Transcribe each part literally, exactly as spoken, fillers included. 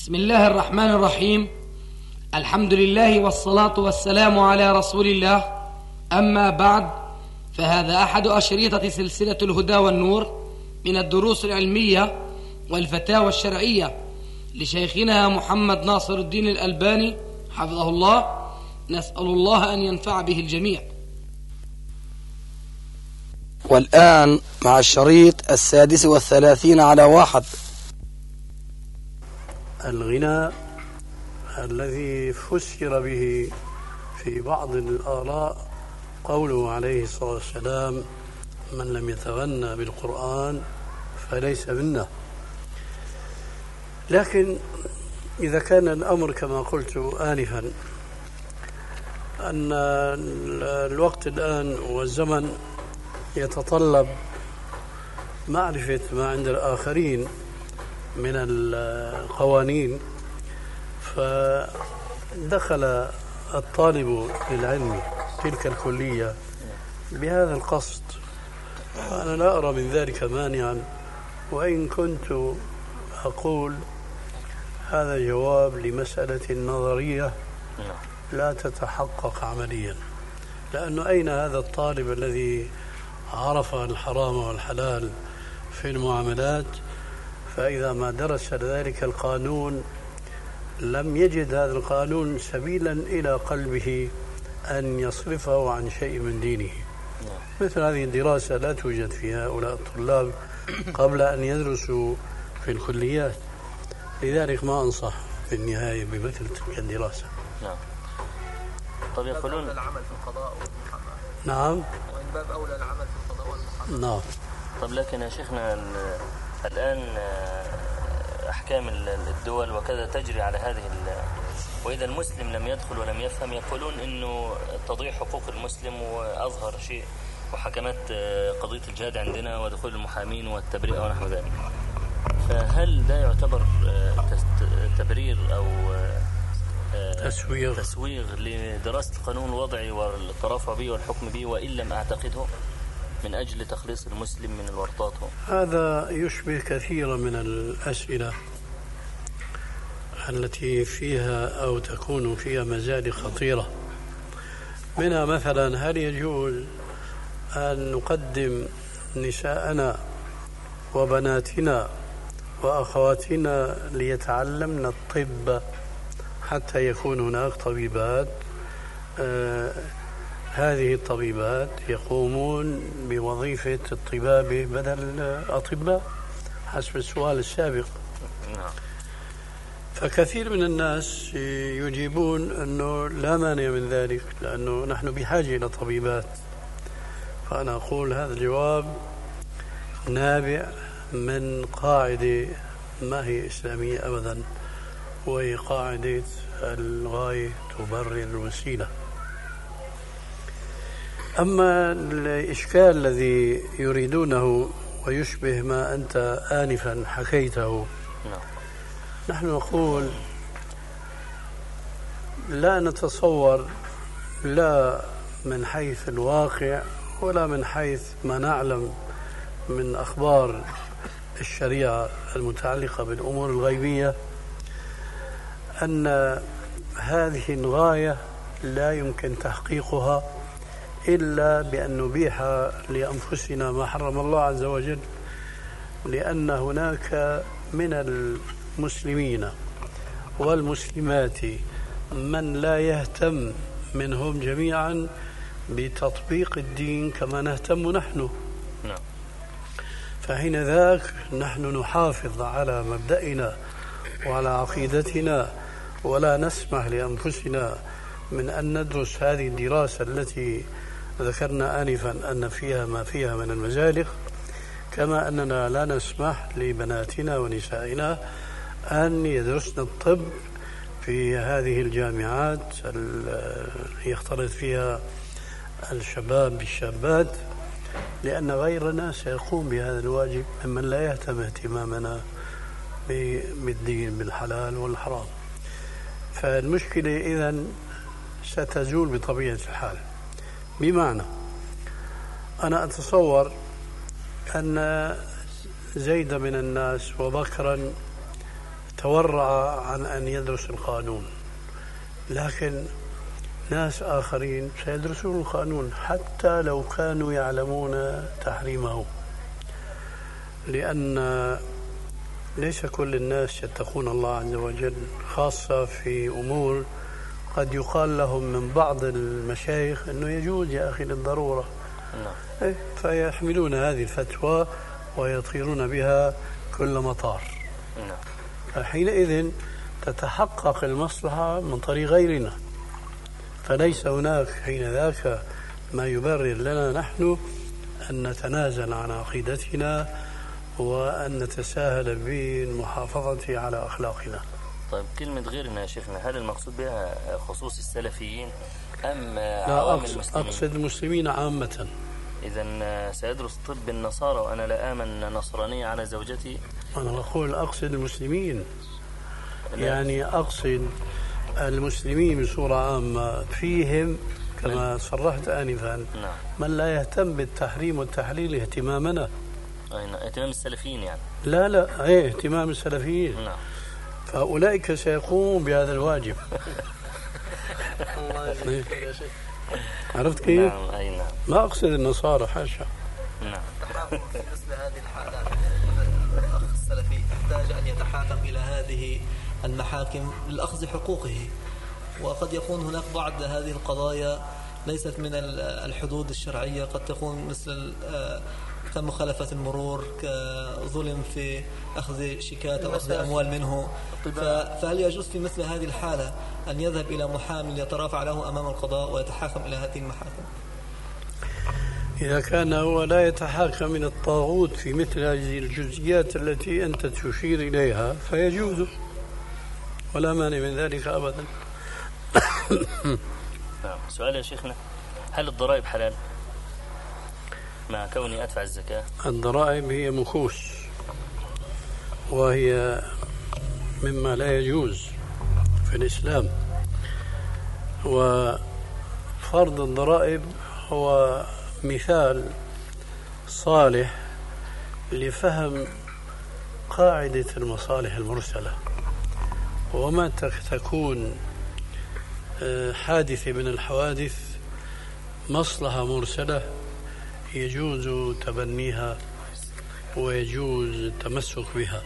بسم الله الرحمن الرحيم. الحمد لله والصلاة والسلام على رسول الله. أما بعد، فهذا أحد أشريطة سلسلة الهدى والنور من الدروس العلمية والفتاوى الشرعية لشيخنا محمد ناصر الدين الألباني حفظه الله. نسأل الله أن ينفع به الجميع. والآن مع الشريط السادس والثلاثين على واحد. الغنى الذي فسر به في بعض الآراء قوله عليه الصلاة والسلام: من لم يتغنى بالقرآن فليس منا. لكن إذا كان الأمر كما قلت آنفا أن الوقت الآن والزمن يتطلب معرفة ما عند الآخرين من القوانين، فدخل الطالب للعلم تلك الكلية بهذا القصد، وأنا لا أرى من ذلك مانعا، وإن كنت أقول هذا جواب لمسألة نظرية لا تتحقق عمليا. لأنه أين هذا الطالب الذي عرف الحرام والحلال في المعاملات، فإذا ما درس ذلك القانون لم يجد هذا القانون سبيلا إلى قلبه أن يصرفه عن شيء من دينه. مثل هذه الدراسة لا توجد في هؤلاء الطلاب قبل أن يدرسوا في الكليات، لذلك ما أنصح في النهاية بمثل تلك الدراسة. نعم. طب يقولون العمل في القضاء والمحاماة. نعم. وإن باب أولى العمل في القضاء والمحاماة. نعم. طب لكن يا شيخنا الآن أحكام الدول وكذا تجري على هذه، وإذا المسلم لم يدخل ولم يفهم يقولون إنه تضيع حقوق المسلم، وأظهر شيء وحكمت قضية الجهاد عندنا ودخول المحامين والتبرئة ونحو ذلك. فهل ده يعتبر تبرير أو تسويغ تسويغ لدراسة القانون الوضعي والترافع به والحكم به، وإن لم أعتقده، من أجل تخليص المسلم من الورطات؟ هذا يشبه كثيرا من الأسئلة التي فيها أو تكون فيها مزايا خطيرة. منها مثلا: هل يجوز أن نقدم نساءنا وبناتنا وأخواتنا ليتعلمن الطب حتى يكون هناك طبيبات؟ آه هذه الطبيبات يقومون بوظيفة الطبابة بدل الأطباء حسب السؤال السابق. فكثير من الناس يجيبون أنه لا مانع من ذلك، لأنه نحن بحاجة إلى طبيبات. فأنا أقول هذا الجواب نابع من قاعدة ما هي إسلامية أبدا، وهي قاعدة الغاية تبرر الوسيلة. أما الإشكال الذي يريدونه ويشبه ما أنت آنفا حكيته، نحن نقول لا نتصور لا من حيث الواقع ولا من حيث ما نعلم من أخبار الشريعة المتعلقة بالأمور الغيبية أن هذه الغاية لا يمكن تحقيقها إلا بأن نبيح لأنفسنا ما حرم الله عز وجل، لأن هناك من المسلمين والمسلمات من لا يهتم منهم جميعا بتطبيق الدين كما نهتم نحن. فحين ذاك نحن نحافظ على مبدأنا وعلى عقيدتنا، ولا نسمح لأنفسنا من أن ندرس هذه الدراسة التي ذكرنا آنفا أن فيها ما فيها من المزالق، كما أننا لا نسمح لبناتنا ونسائنا أن يدرسن الطب في هذه الجامعات يختلط فيها الشباب بالشابات، لأن غيرنا سيقوم بهذا الواجب ممن لا يهتم اهتمامنا بالدين بالحلال والحرام. فالمشكلة إذن ستزول بطبيعة الحال. بمعنى أنا تورع عن أن يدرس القانون، لكن ناس آخرين سيدرسون القانون حتى لو كانوا يعلمون تحريمه، لأن ليس كل الناس يتقون الله عز وجل، خاصة في أمور قد يقال لهم من بعض المشايخ أنه يجوز يا أخي للضرورة، إيه، فيحملون هذه الفتوى ويطيرون بها كل مطار. حينئذ تتحقق المصلحة من طريق غيرنا، فليس هناك حين ذاك ما يبرر لنا نحن أن نتنازل عن عقيدتنا وأن نتساهل بالمحافظة على أخلاقنا. طيب كلمة غيرنا يا شيخنا، هل المقصود بها خصوص السلفيين أم لا عوام أقصد, المسلمين؟ أقصد المسلمين عامة. إذن سيدرس طب النصارى وأنا لا آمن نصرانية على زوجتي؟ أنا أقول أقصد المسلمين، يعني أقصد المسلمين بصورة عامة، فيهم كما صرحت آنفا نعم. من لا يهتم بالتحريم والتحليل اهتمامنا. أين اهتمام السلفيين يعني؟ لا لا ايه اهتمام السلفيين. نعم. فأولئك سيقومون بهذا الواجب. عرفت كيف؟ نعم. أي نعم. ما أقصد النصارى حاشا. نعم. في مثل هذه الحالات الأخ السلفي يحتاج أن يتحاكم إلى هذه المحاكم لأخذ حقوقه، وقد يكون هناك بعض هذه القضايا ليست من الحدود الشرعية، قد تكون مثل كمخالفة المرور، كظلم في أخذ شيكات أو أخذ أموال منه، فهل يجوز في مثل هذه الحالة أن يذهب إلى محامي يترافع له أمام القضاء ويتحاكم إلى هذه المحاكم؟ إذا كان هو لا يتحاكم من الطاغوت في مثل هذه الجزئيات التي أنت تشير إليها فيجوز، ولا مانع من ذلك أبدا. نعم. سؤال يا شيخنا، هل الضرائب حلال مع كوني أدفع الزكاة؟ الضرائب هي مكوس، وهي مما لا يجوز في الإسلام، وفرض الضرائب هو مثال صالح لفهم قاعدة المصالح المرسلة، وما تكون حادثة من الحوادث مصلحة مرسلة يجوز تبنيها ويجوز التمسك بها.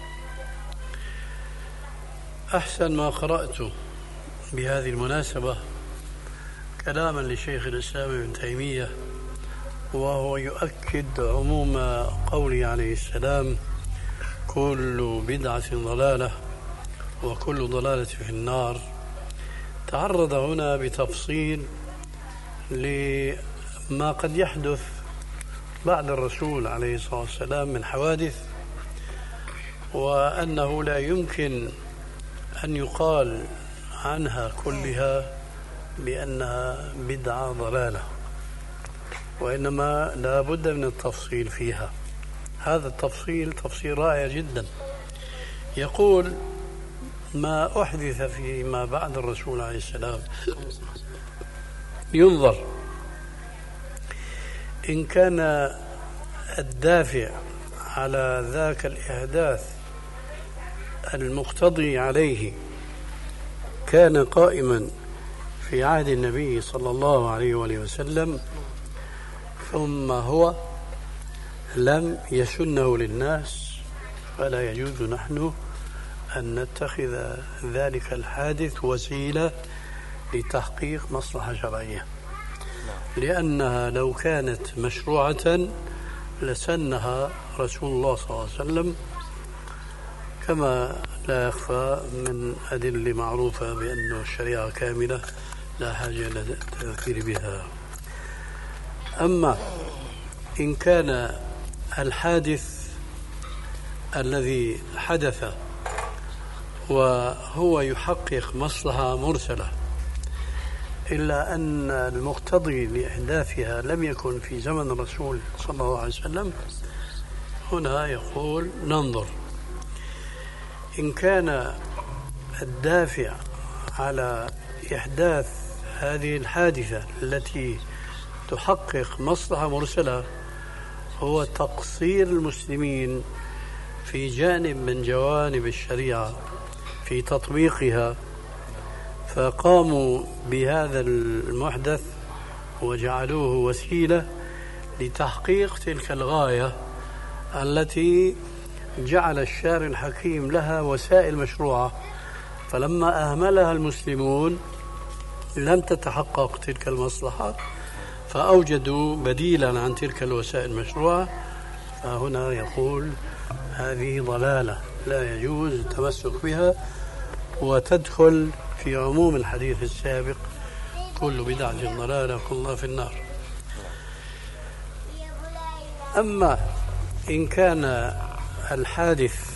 أحسن ما قرأت بهذه المناسبة كلاما لشيخ الإسلام ابن تيمية، وهو يؤكد عموم قوله عليه السلام: كل بدعة ضلالة وكل ضلالة في النار. تعرض هنا بتفصيل لما قد يحدث بعد الرسول عليه الصلاة والسلام من حوادث، وأنه لا يمكن أن يقال عنها كلها بأنها بدعة ضلالة، وإنما لا بد من التفصيل فيها. هذا التفصيل تفصيل رائع جدا. يقول: ما أحدث فيما بعد الرسول عليه السلام ينظر إن كان الدافع على ذاك الإحداث المقتضي عليه كان قائما في عهد النبي صلى الله عليه وآله وسلم، ثم هو لم يسنه للناس، فلا يجوز نحن أن نتخذ ذلك الحادث وسيلة لتحقيق مصلحة شرعية، لأنها لو كانت مشروعة لسنها رسول الله صلى الله عليه وسلم، كما لا يخفى من أدلة معروفة بأن الشريعة كاملة لا حاجة للتذكير بها. أما إن كان الحادث الذي حدث وهو يحقق مصلحة مرسلة إلا أن المقتضي لإحداثها لم يكن في زمن الرسول صلى الله عليه وسلم، هنا يقول ننظر. إن كان الدافع على إحداث هذه الحادثة التي تحقق مصلحة مرسلة هو تقصير المسلمين في جانب من جوانب الشريعة في تطبيقها، فقاموا بهذا المحدث وجعلوه وسيلة لتحقيق تلك الغاية التي جعل الشارع الحكيم لها وسائل مشروعة. فلما أهملها المسلمون لم تتحقق تلك المصلحة، فأوجدوا بديلا عن تلك الوسائل المشروعة. فهنا يقول هذه ضلالة لا يجوز التمسك بها، وتدخل في عموم الحديث السابق: كل بدعة ضلالة كلها في النار. أما إن كان الحادث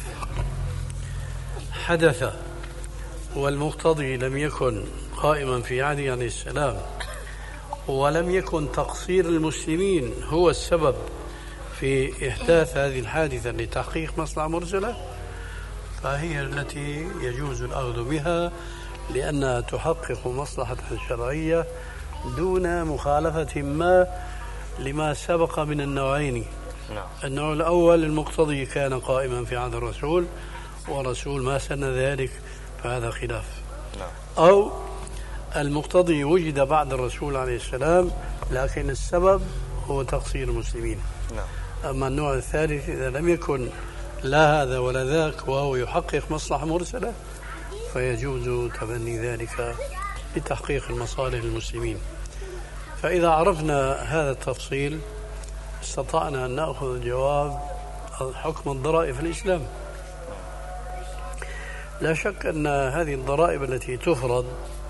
حدث والمقتضي لم يكن قائما في عهده عليه السلام، ولم يكن تقصير المسلمين هو السبب في إحداث هذه الحادثة لتحقيق مصلحة مرسلة، فهي التي يجوز الأخذ بها، لأنها تحقق مصلحة شرعية دون مخالفة ما لما سبق من النوعين. النوع الأول المقتضي كان قائما في عهد الرسول ورسول ما سن ذلك، فهذا خلاف. أو المقتضي وجد بعد الرسول عليه السلام لكن السبب هو تقصير المسلمين. أما النوع الثالث إذا لم يكن لا هذا ولا ذاك وهو يحقق مصلحة مرسلة، فيجوز تبني ذلك لتحقيق المصالح للمسلمين. فإذا عرفنا هذا التفصيل استطعنا أن نأخذ جواب حكم الضرائب في الإسلام. لا شك أن هذه الضرائب التي تفرض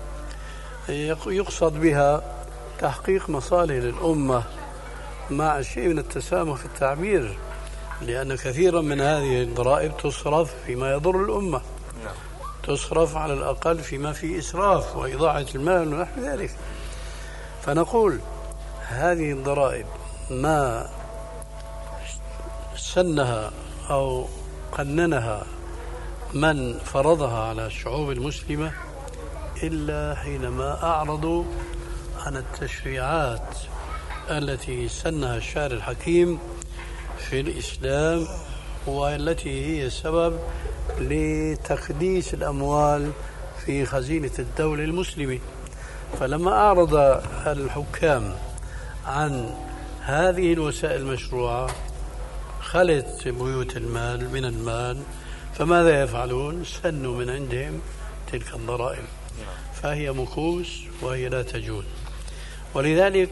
يقصد بها تحقيق مصالح للأمة مع شيء من التسامح في التعبير، لأن كثيرا من هذه الضرائب تصرف فيما يضر الأمة، تصرف على الأقل فيما فيه إسراف وإضاعة المال ونحو ذلك. فنقول هذه الضرائب ما سنها أو قننها من فرضها على الشعوب المسلمة إلا حينما أعرضوا عن التشريعات التي سنها الشارع الحكيم في الإسلام، والتي هي سبب لتكديس الأموال في خزينة الدولة المسلمة. فلما أعرض الحكام عن هذه الوسائل المشروعة خلت بيوت المال من المال، فماذا يفعلون؟ سنوا من عندهم تلك الضرائب، فهي مكوس وهي لا تجوز. ولذلك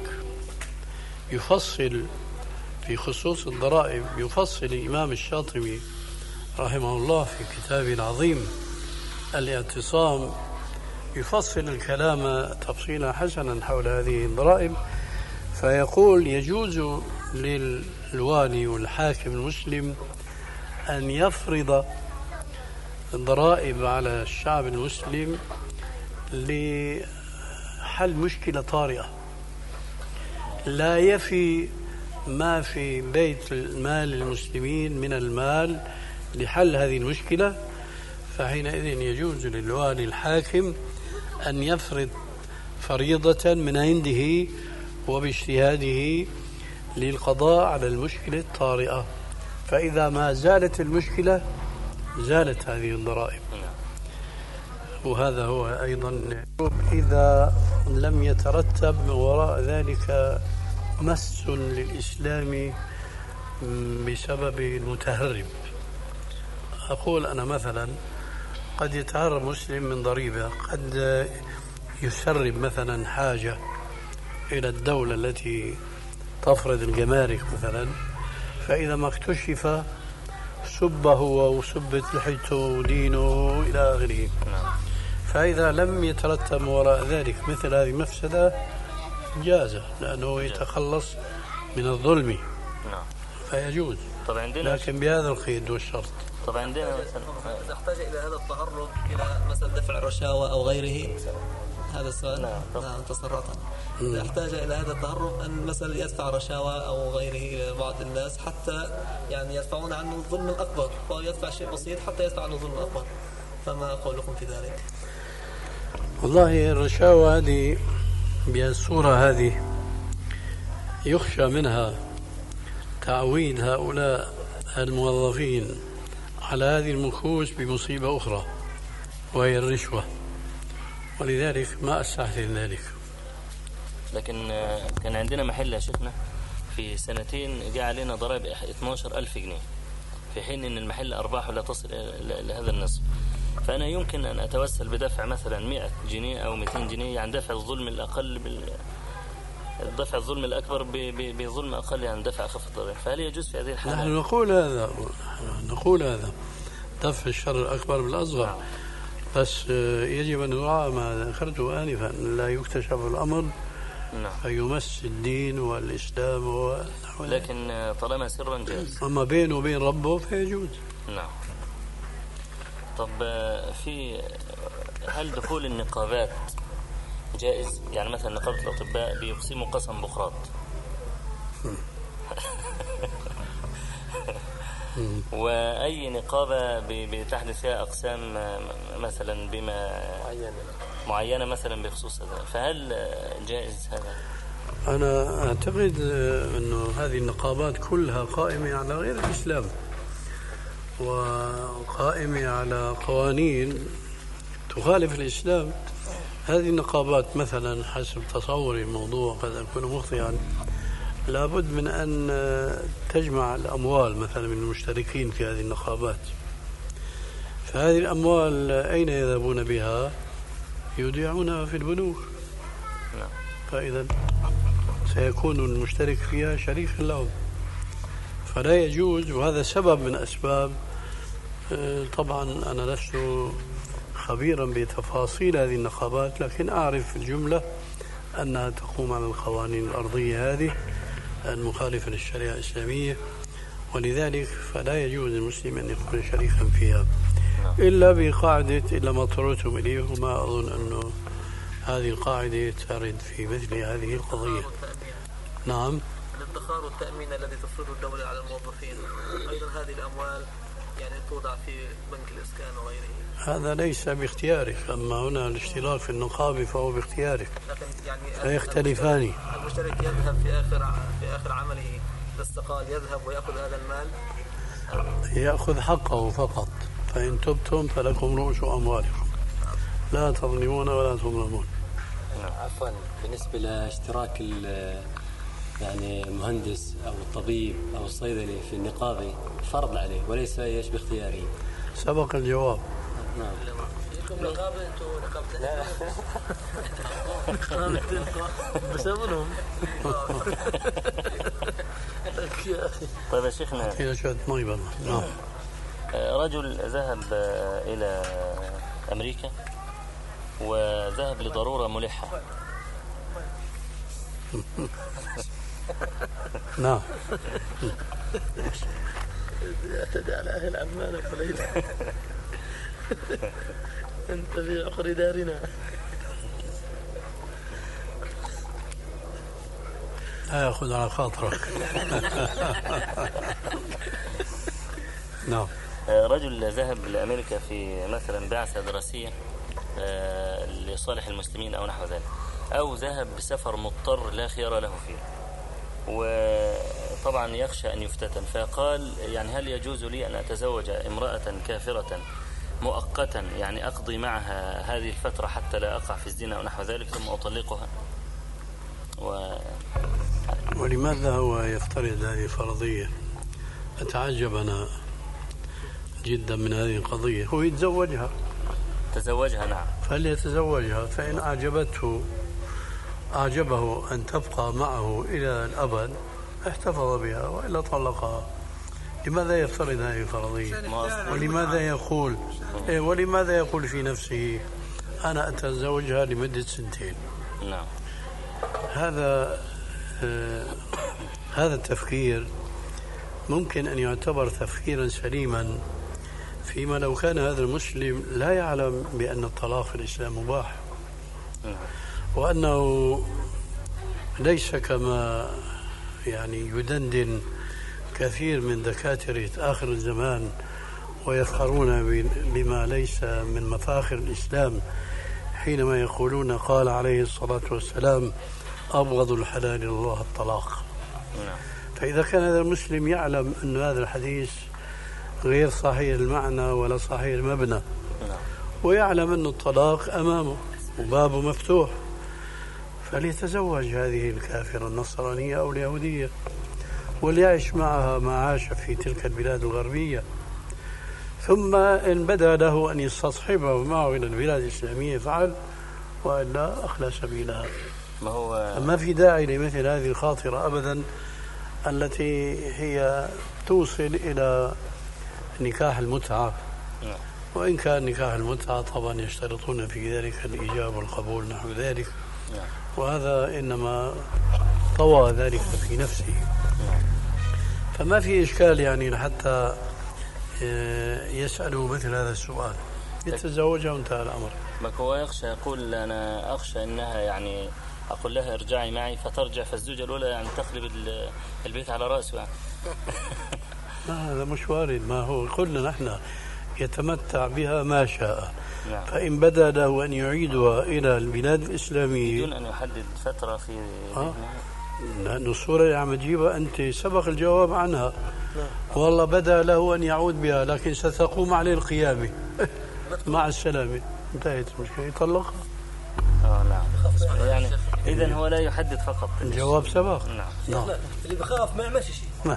يفصل في خصوص الضرائب، يفصل الإمام الشاطبي رحمه الله في كتابه العظيم الاعتصام، يفصل الكلام تفصيلا حسنا حول هذه الضرائب، فيقول يجوز للوالي والحاكم المسلم أن يفرض ضرائب على الشعب المسلم لحل مشكلة طارئة لا يفي ما في بيت المال المسلمين من المال لحل هذه المشكلة، فحينئذ يجوز للوالي الحاكم أن يفرض فريضة من عنده وباجتهاده للقضاء على المشكلة الطارئة. فإذا ما زالت المشكلة زالت هذه الضرائب. وهذا هو أيضا إذا لم يترتب من وراء ذلك مس للإسلام بسبب المتهرب. أقول أنا مثلا قد يتهرب مسلم من ضريبة، قد يسرب مثلا حاجة إلى الدولة التي تفرض الجمارك مثلا، فإذا ما اكتشف سب هو وسبت لحيته ودينه إلى آخره. فإذا لم يترتب وراء ذلك مثل هذه المفسدة جاز، لأنه يتخلص من الظلم فيجوز، لكن بهذا القيد والشرط. طبعا عندنا إذا احتاج إلى هذا التهرب إلى مثلا دفع الرشاوى أو غيره، هذا السؤال. نعم نعم تسرعت. إذا احتاج إلى هذا التهرب أن مثلا يدفع رشاوى أو غيره إلى بعض الناس حتى يعني يدفعون عنه الظلم الأكبر، ويدفع شيء بسيط حتى يدفع عنه الظلم الأكبر، فما قولكم في ذلك؟ والله الرشاوى هذه بالصورة هذه يخشى منها تعويد هؤلاء الموظفين على هذه المكوس بمصيبة أخرى، وهي الرشوة، ولذلك ما أستحسن ذلك. لكن كان عندنا محل يا شيخنا في سنتين جاء علينا ضرائب اثني عشر ألف جنيه، في حين أن المحل أرباحه لا تصل إلى هذا النصف. فأنا يمكن أن أتوسل بدفع مثلا مئة جنيه أو مئتين جنيه، يعني دفع الظلم الأقل بال... دفع الظلم الأكبر بظلم أقل، يعني دفع أخف الضرائب. فهل يجوز في هذه الحالة؟ نحن نقول هذا نقول هذا دفع الشر الأكبر بالأصغر. نعم. بس يجب أن نراعي ما ذكرته آنفا، لا يكتشف الأمر نعم. فيمس الدين والإسلام و... لكن طالما سرا جاز، أما بينه وبين ربه فيجوز. نعم. طب في هل دخول النقابات جائز؟ يعني مثلا نقابة الأطباء بيقسموا قسم بقراط وأي نقابة بتحدث فيها أقسام مثلا بما معينة مثلا بخصوص هذا، فهل جائز هذا؟ أنا أعتقد أنه هذه النقابات كلها قائمة على غير الإسلام وقائمة على قوانين تخالف الإسلام. هذه النقابات مثلا حسب تصوري الموضوع قد أكون مخطئا، لابد من أن تجمع الأموال مثلا من المشتركين في هذه النقابات، فهذه الأموال أين يذهبون بها؟ يودعونها في البنوك، فإذا سيكون المشترك فيها شريكا لهم، فلا يجوز. وهذا سبب من أسباب، طبعا أنا لست خبيرا بتفاصيل هذه النقابات، لكن أعرف الجملة أنها تقوم على القوانين الأرضية هذه المخالفة للشريعة الإسلامية، ولذلك فلا يجوز للمسلم أن يكون شريكا فيها إلا بقاعدة إلا ما اضطررتم إليه، وما أظن أنه هذه القاعدة ترد في مثل هذه القضية. نعم. الادخار والتأمين الذي تفرضه الدولة على الموظفين، أيضا هذه الأموال يعني توضع في بنك الإسكان وغيره، هذا ليس باختيارك، أما هنا الاشتراك في النقابة فهو باختيارك، لكن يعني فيختلفان. المشترك يذهب في آخر في آخر عمله الاستقال، يذهب ويأخذ هذا المال، يأخذ حقه فقط. فإن تبتم فلكم رؤوس أموالكم لا تظلمون ولا تظلمون. عفوا، بالنسبة لاشتراك يعني المهندس أو الطبيب أو الصيدلي في النقابة فرض عليه وليس ايش باختياره. سبق الجواب. نعم. لكم نقابة أنتم نقابة؟ لا نقابة بسببهم. طيب يا شيخنا، إلى شوية مي بالله. نعم. رجل ذهب إلى أمريكا وذهب لضرورة ملحة. نعم. اعتدى على أهل عمان فليس أنت في عقر دارنا. لا يأخذ على خاطرك. نعم. رجل ذهب لأمريكا في مثلا بعثة دراسية لصالح المسلمين أو نحو ذلك، أو ذهب بسفر مضطر لا خيار له فيه، وطبعا يخشى أن يفتتن، فقال يعني هل يجوز لي أن أتزوج امرأة كافرة مؤقتا، يعني أقضي معها هذه الفترة حتى لا أقع في الزنا أو نحو ذلك ثم أطلقها؟ و... ولماذا هو يفترض هذه الفرضية؟ أتعجب أنا جدا من هذه القضية. هو يتزوجها، تزوجها نعم، فليتزوجها، فإن أعجبته أعجبه أن تبقى معه إلى الأبد احتفظ بها، وإلا طلقها. لماذا يفترض هذه الفرضية؟ ولماذا يقول إيه ولماذا يقول في نفسه أنا أتزوجها لمدة سنتين؟ نعم. هذا آه هذا التفكير ممكن أن يعتبر تفكيرا سليما فيما لو كان هذا المسلم لا يعلم بأن الطلاق في الإسلام مباح، وأنه ليس كما يعني يدندن كثير من دكاترة آخر الزمان ويفخرون بما ليس من مفاخر الإسلام حينما يقولون قال عليه الصلاة والسلام أبغض الحلال إلى الله الطلاق. فإذا كان هذا المسلم يعلم أن هذا الحديث غير صحيح المعنى ولا صحيح المبنى، ويعلم أن الطلاق أمامه وبابه مفتوح، فليتزوج هذه الكافرة النصرانية أو اليهودية وليعيش معها ما عاش في تلك البلاد الغربية، ثم إن بدا له أن يستصحبه معه إلى البلاد الإسلامية فعل، وإلا أخلى سبيلها. ما هو ما في داعي لمثل هذه الخاطرة أبدا التي هي توصل إلى نكاح المتعة، وإن كان نكاح المتعة طبعا يشترطون في ذلك الإجابة والقبول نحو ذلك، وهذا إنما طوى ذلك في نفسه. فما في إشكال يعني حتى يسألوا مثل هذا السؤال، يتزوجها وانتهى الأمر. ما هو يخشى، يقول أنا أخشى أنها يعني أقول لها ارجعي معي فترجع، فالزوجة الأولى يعني تقلب البيت على رأسه يعني. ما هذا مش وارد، ما هو قلنا نحن يتمتع بها ما شاء. نعم. فإن بدا له أن يعيدها إلى البلاد الإسلامية بدون أن يحدد فترة في آه. لأن الصورة اللي عم تجيبها أنت سبق الجواب عنها. والله بدا له أن يعود بها لكن ستقوم عليه القيامة. مع السلامة، انتهت المشكلة، يطلقها. اه نعم. يعني إذن هو لا يحدد فقط، الجواب سبق. نعم. نعم. اللي بخاف ما يعملش شيء.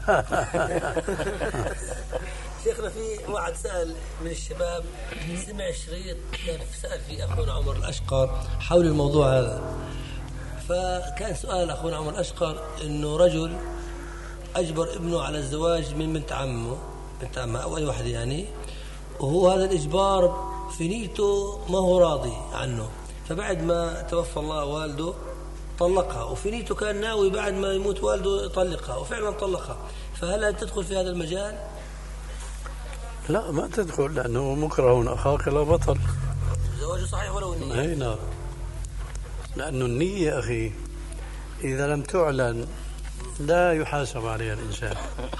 شيخنا في واحد سأل من الشباب، سمع الشريط كان سأل فيه أخونا عمر الأشقر حول الموضوع هذا، فكان سؤال أخونا عمر الأشقر إنه رجل أجبر ابنه على الزواج من بنت عمه بنت عمه أو أي واحد يعني، وهو هذا الإجبار في نيته ما هو راضي عنه، فبعد ما توفى الله والده طلقها، وفي نيته كان ناوي بعد ما يموت والده يطلقها، وفعلا طلقها. فهل تدخل في هذا المجال؟ لا ما تدخل، لأنه مكره أخاك لا بطل. زواجه صحيح ولو النية. أي نعم، لأنه النية أخي إذا لم تعلن لا يحاسب عليها الإنسان،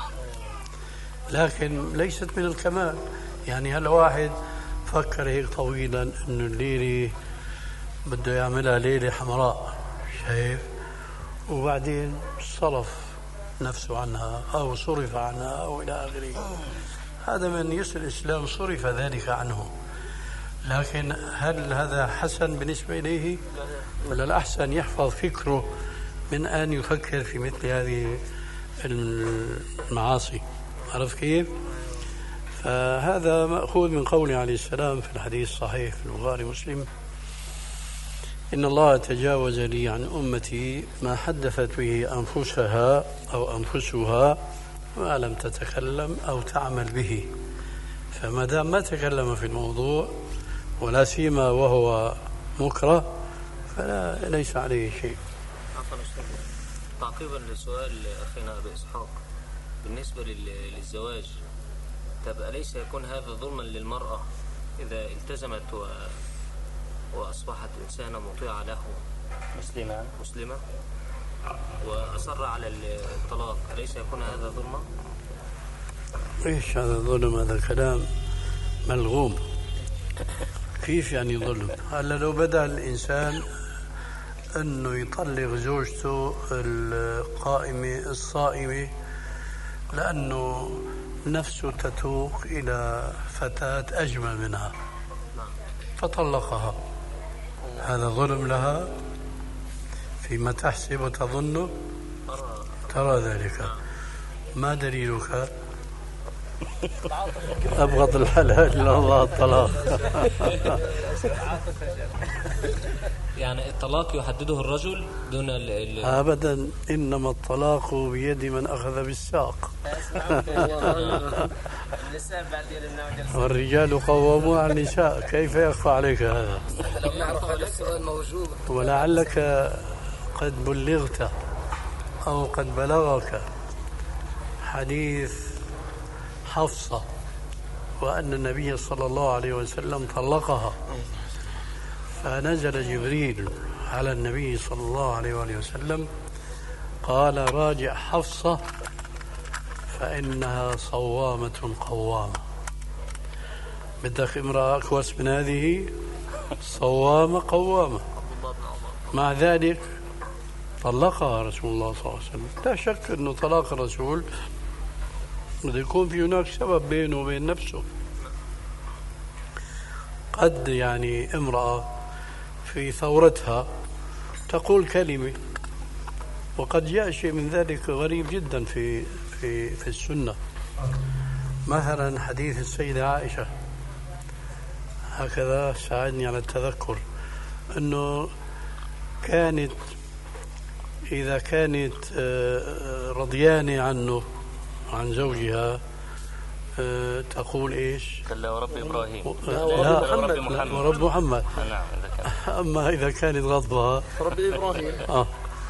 لكن ليست من الكمال. يعني هل واحد فكر هيك طويلا إنه الليلة بده يعملها ليلة حمراء، شايف، وبعدين صرف نفسه عنها أو صرف عنها أو إلى آخره، هذا من يسر الإسلام صرف ذلك عنه. لكن هل هذا حسن بالنسبة إليه؟ ولا الأحسن يحفظ فكره من أن يفكر في مثل هذه المعاصي؟ عرف كيف؟ فهذا مأخوذ من قوله عليه السلام في الحديث الصحيح في البخاري ومسلم: إن الله تجاوز لي عن أمتي ما حدثت به أنفسها أو أنفسها ما لم تتكلم أو تعمل به. فما دام ما تكلم في الموضوع ولا سيما وهو مكره فلا ليس عليه شيء. عفوا أستاذ، تعقيبا لسؤال أخينا أبي إسحاق بالنسبة للزواج، طب أليس يكون هذا ظلما للمرأة إذا التزمت و... وأصبحت إنسانة مطيعة له مسلمة مسلمة وأصر على الطلاق، أليس يكون هذا ظلما؟ إيش هذا ظلم؟ هذا كلام ملغوم. كيف يعني ظلم؟ هلا لو بدأ الإنسان أنه يطلق زوجته القائمة الصائمة لأنه نفسه تتوق إلى فتاة أجمل منها فطلقها، هذا ظلم لها فيما تحسب وتظن ترى ذلك. ما دليلك؟ أبغض الحلال إلى الله الطلاق. يعني الطلاق يحدده الرجل دون ال أبدا، إنما الطلاق بيد من أخذ بالساق. والرجال قوامون على النساء، كيف يخفى عليك هذا؟ ولعلك قد بلغت أو قد بلغك حديث حفصة وأن النبي صلى الله عليه وسلم طلقها، فنزل جبريل على النبي صلى الله عليه وسلم قال: راجع حفصة فإنها صوامة قوامة. بدك امرأة أكوس من هذه؟ صوامة قوامة. مع ذلك طلقها رسول الله صلى الله عليه وسلم. لا شك أنه طلاق الرسول بده يكون في هناك سبب بينه وبين نفسه. قد يعني امرأة في ثورتها تقول كلمة، وقد جاء شيء من ذلك غريب جدا في في في السنة. مثلا حديث السيدة عائشة، هكذا ساعدني على التذكر، أنه كانت إذا كانت رضيانة عنه عن زوجها تقول إيش؟ كلا ورب إبراهيم. لا ورب محمد. ورب محمد. نعم. أما إذا كانت غضبها رب إبراهيم. آه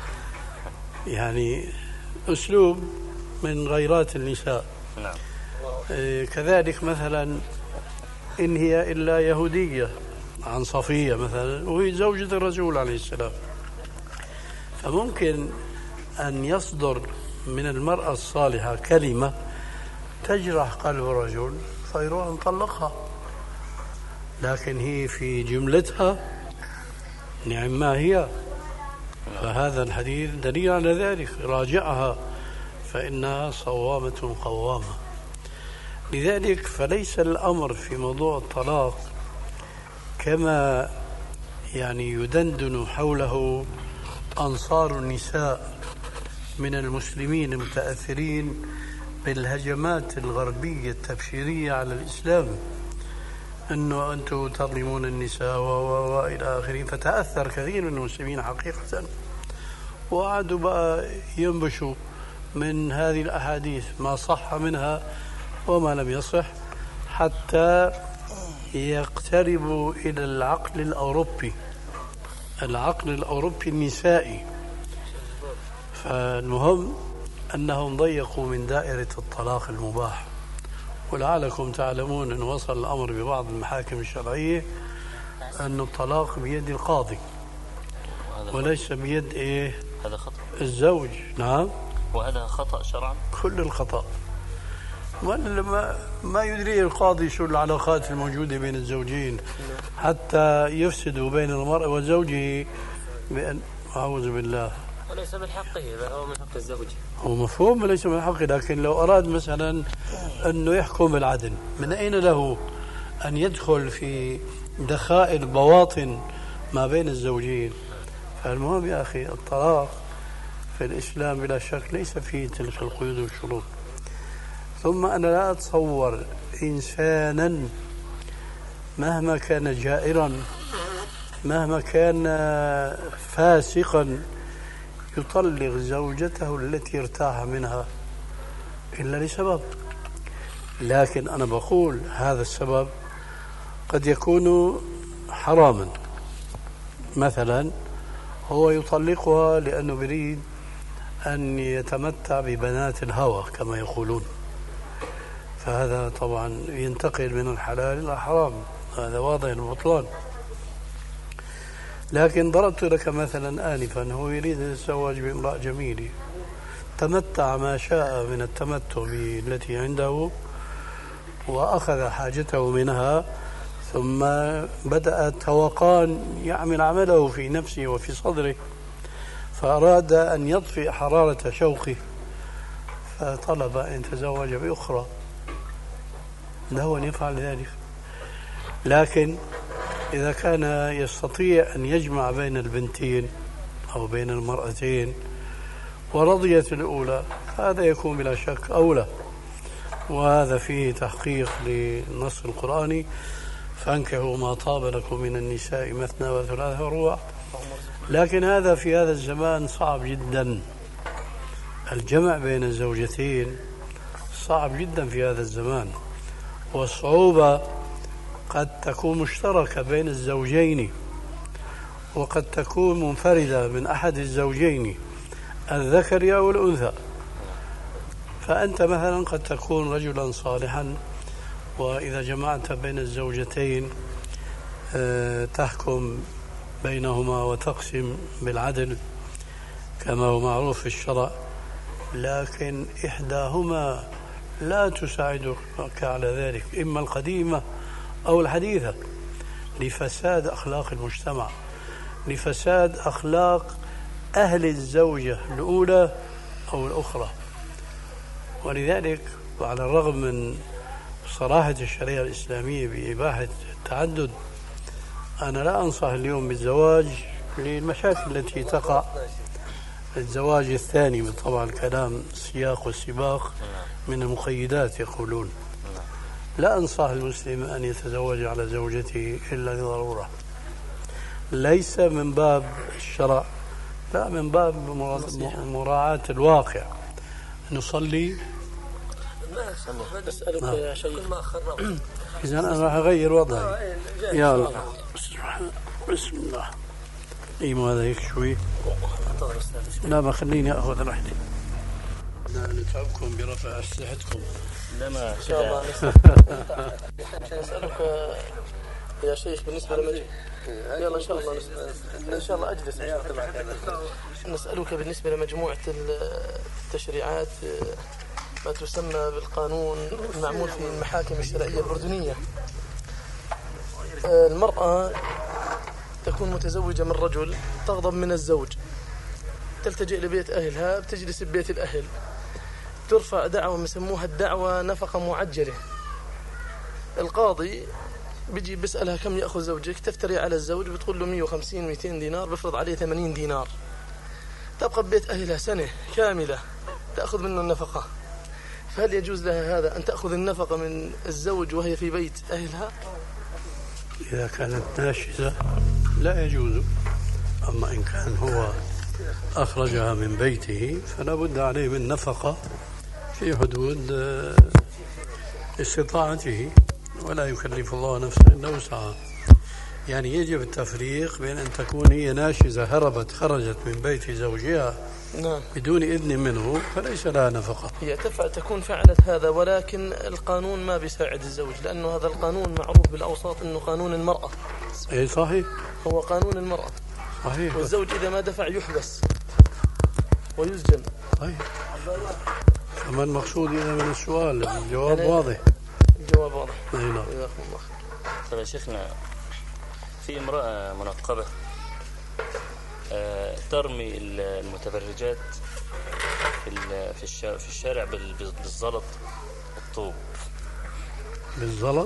يعني أسلوب من غيرات النساء. نعم. آه كذلك مثلا إن هي إلا يهودية عن صفية مثلا، وهي زوجة الرسول عليه السلام، فممكن أن يصدر من المرأة الصالحة كلمة تجرح قلب الرجل فيروح نطلقها، لكن هي في جملتها نعم ما هي. فهذا الحديث دليل على ذلك، راجعها فإنها صوامة قوامة. لذلك فليس الأمر في موضوع الطلاق كما يعني يدندن حوله أنصار النساء من المسلمين المتأثرين بالهجمات الغربية التبشيرية على الإسلام، أنه أنتم تظلمون النساء وإلى آخره، فتأثر كثير من المسلمين حقيقة، وقعدوا بقى ينبشوا من هذه الأحاديث ما صح منها وما لم يصح، حتى يقتربوا إلى العقل الأوروبي، العقل الأوروبي النسائي. فالمهم أنهم ضيقوا من دائرة الطلاق المباح، ولعلكم تعلمون أن وصل الأمر ببعض المحاكم الشرعية أن الطلاق بيد القاضي وليس بيد إيه؟ هذا خطأ الزوج. نعم، وهذا خطأ شرعا، كل الخطأ. ما ما يدري القاضي شو العلاقات الموجودة بين الزوجين حتى يفسدوا بين المرء وزوجه بأن أعوذ بالله. وليس من حقه، بل هو من حق الزوج. هو مفهوم ليس من حقه، لكن لو أراد مثلا أنه يحكم بالعدل، من أين له أن يدخل في دخائل بواطن ما بين الزوجين؟ فالمهم يا أخي الطلاق في الإسلام بلا شك ليس فيه تلك القيود والشروط. ثم أنا لا أتصور إنسانا مهما كان جائرا مهما كان فاسقا يطلق زوجته التي ارتاح منها إلا لسبب. لكن أنا بقول هذا السبب قد يكون حراما، مثلا هو يطلقها لأنه يريد أن يتمتع ببنات الهوى كما يقولون، فهذا طبعا ينتقل من الحلال إلى الحرام، هذا واضح البطلان. لكن ضربت لك مثلا آنفا، هو يريد أن يتزوج بامرأة جميلة، تمتع ما شاء من التمتع بالتي عنده وأخذ حاجته منها، ثم بدأ التوقان يعمل عمله في نفسه وفي صدره، فأراد أن يطفئ حرارة شوقه فطلب أن يتزوج بأخرى، له أن يفعل ذلك. لكن إذا كان يستطيع أن يجمع بين البنتين أو بين المرأتين ورضيت الأولى، هذا يكون بلا شك أولى، وهذا فيه تحقيق للنص القرآني: فانكحوا ما طاب لكم من النساء مثنى وثلاث ورباع. لكن هذا في هذا الزمان صعب جدا، الجمع بين الزوجتين صعب جدا في هذا الزمان، والصعوبة قد تكون مشتركة بين الزوجين وقد تكون منفردة من أحد الزوجين الذكر أو الأنثى. فأنت مثلا قد تكون رجلا صالحا، وإذا جمعت بين الزوجتين تحكم بينهما وتقسم بالعدل كما هو معروف في الشرع، لكن إحداهما لا تساعدك على ذلك، إما القديمة أو الحديثة، لفساد أخلاق المجتمع، لفساد أخلاق أهل الزوجة الأولى أو الأخرى. ولذلك وعلى الرغم من صراحة الشريعة الإسلامية بإباحة التعدد، أنا لا أنصح اليوم بالزواج للمشاكل التي تقع. الزواج الثاني من طبعا الكلام السياق والسباق من المقيدات يقولون. لا أنصح المسلم أن يتزوج على زوجته إلا لضرورة، ليس من باب الشرع، لا من باب مراعاة الواقع. نصلي. أسألك يا شيخ كل ما أخرنا. إذا أنا راح أغير وضعي. يا الله. بسم الله. إيمو هذا هيك شوي. لا ما خليني أخذ راحتي. لا نتعبكم برفع أسلحتكم. لا ما إن شاء الله. نسألك يا شيخ بالنسبة لمجيء. يلا إن شاء الله إن شاء الله أجلس. نسألك بالنسبة لمجموعة التشريعات ما تسمى بالقانون المعمول في المحاكم الشرعية الأردنية. المرأة تكون متزوجة من رجل، تغضب من الزوج، تلتجئ لبيت أهلها، بتجلس ببيت الأهل، ترفع دعوة يسموها الدعوة نفقة معجلة. القاضي بيجي بيسألها كم يأخذ زوجك، تفتري على الزوج بتقول له مية وخمسين مئتين دينار، بفرض عليه ثمانين دينار. تبقى ببيت أهلها سنة كاملة تأخذ منه النفقة. فهل يجوز لها هذا أن تأخذ النفقة من الزوج وهي في بيت أهلها؟ إذا كانت ناشزة لا يجوز. أما إن كان هو أخرجها من بيته فلا بد عليه من نفقة في حدود استطاعته، ولا يكلف الله نفسا إلا وسعها. يعني يجب التفريق بين أن تكون هي ناشزة هربت خرجت من بيت زوجها نعم. بدون إذن منه فليس لها نفقة. هي تفعل تكون فعلت هذا، ولكن القانون ما بيساعد الزوج، لأنه هذا القانون معروف بالأوساط أنه قانون المرأة. أي صحيح، هو قانون المرأة صحيح. والزوج إذا ما دفع يحبس ويسجن. صحيح. فما المقصود إذا من السؤال؟ الجواب يعني واضح. الجواب واضح. أي نعم. طيب يا شيخنا، في امرأة منقبة ترمي المتبرجات في في الشارع بالزلط الطوب. بالزلط؟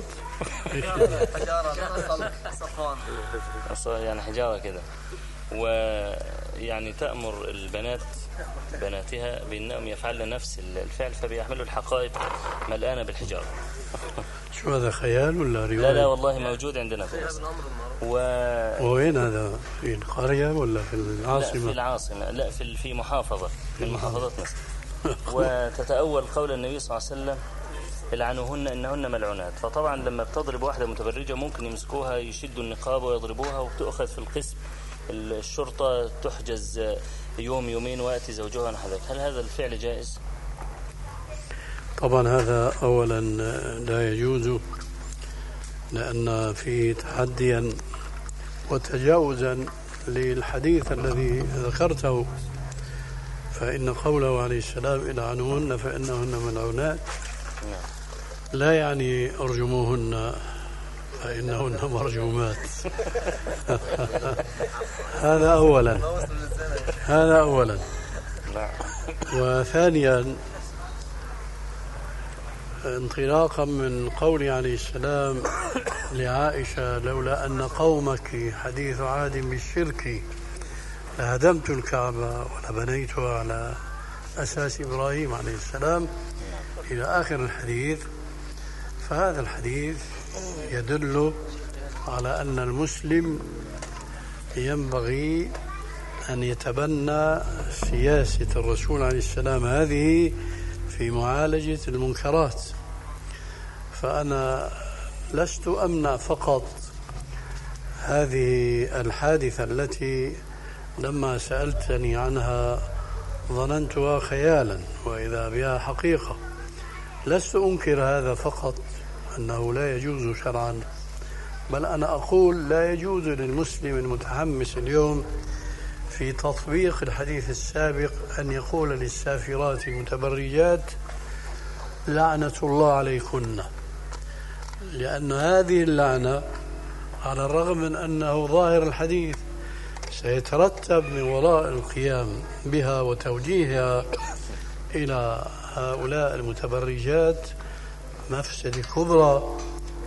يعني حجارة كده، ويعني تأمر البنات بناتها بأنهم يفعلن نفس الفعل، فبيحملوا الحقائب ملآنة بالحجارة. شو هذا، خيال ولا رواية؟ لا لا والله موجود عندنا في مصر. و... وين هذا، في القرية ولا في العاصمة؟ لا في العاصمة، لا في في محافظة من محافظات مصر. وتتأول قول النبي صلى الله عليه وسلم العنوهن إنهن ملعونات. فطبعا لما بتضرب واحدة متبرجة ممكن يمسكوها يشدوا النقاب ويضربوها وبتأخذ في القسم، الشرطة تحجز يوم يومين ويأتي زوجها نحذك. هل هذا الفعل جائز؟ طبعا هذا أولا لا يجوز، لأن فيه تحديا وتجاوزا للحديث الذي ذكرته. فإن قوله عليه السلام العنوهن فإنهن ملعونات لا يعني ارجموهن فإنهن مرجومات. هذا أولا هذا أولا وثانيا انطلاقا من قول عليه السلام لعائشة لولا أن قومك حديث عهد بالشرك لهدمت الكعبة ولبنيتها على أساس إبراهيم عليه السلام إلى آخر الحديث. فهذا الحديث يدل على أن المسلم ينبغي أن يتبنى سياسة الرسول عليه السلام هذه في معالجة المنكرات. فأنا لست أمنع فقط هذه الحادثة التي لما سألتني عنها ظننتها خيالا وإذا بها حقيقة. لست أنكر هذا فقط أنه لا يجوز شرعا، بل أنا أقول لا يجوز للمسلم المتحمس اليوم في تطبيق الحديث السابق أن يقول للسافرات المتبرجات لعنة الله عليكن، لأن هذه اللعنة على الرغم من أنه ظاهر الحديث سيترتب من وراء القيام بها وتوجيهها إلى هؤلاء المتبرجات مفسدة كبرى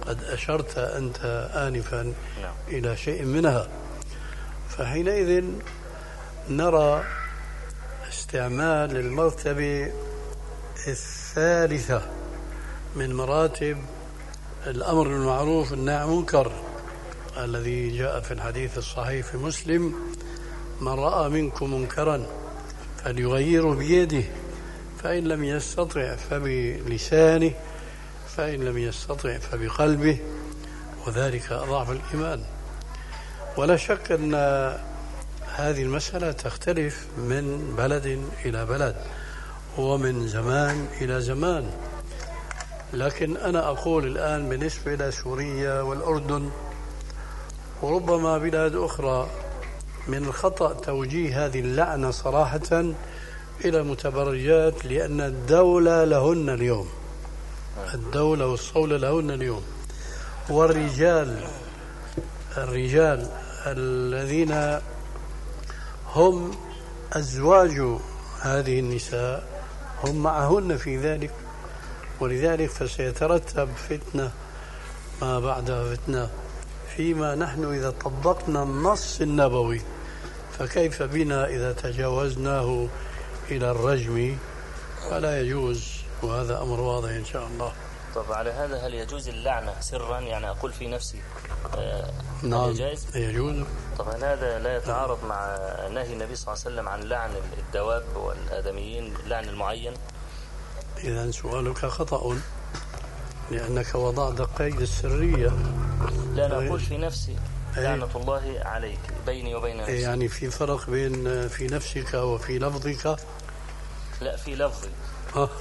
قد أشرت أنت آنفا إلى شيء منها. فحينئذ نرى استعمال المرتبة الثالثة من مراتب الأمر بالمعروف والنهي عن المنكر الذي جاء في الحديث الصحيح في مسلم: من رأى منكم منكرا فليغيره بيده، فإن لم يستطع فبلسانه، فإن لم يستطع فبقلبه، وذلك أضعف الإيمان. ولا شك أن هذه المسألة تختلف من بلد إلى بلد ومن زمان إلى زمان، لكن أنا أقول الآن بالنسبة إلى سوريا والأردن وربما بلاد أخرى من الخطأ توجيه هذه اللعنة صراحة إلى متبرجات، لأن الدولة لهن اليوم، الدولة والصولة لهن اليوم، والرجال الرجال الذين هم أزواج هذه النساء هم معهن في ذلك، ولذلك فسيترتب فتنة ما بعدها فتنة. فيما نحن إذا طبقنا النص النبوي فكيف بنا إذا تجاوزناه إلى الرجم؟ فلا يجوز، وهذا أمر واضح إن شاء الله. طب على هذا هل يجوز اللعنة سرا، يعني أقول في نفسي آه نعم جائز؟ يجوز. طبعا هذا لا يتعارض مع نهي النبي صلى الله عليه وسلم عن لعن الدواب والآدميين، لعن المعين؟ إذا سؤالك خطأ، لأنك وضعت قيد السرية. لا أنا أقول في نفسي لعنة الله عليك بيني وبين نفسي. يعني في فرق بين في نفسك وفي لفظك؟ لا في لفظي. آه.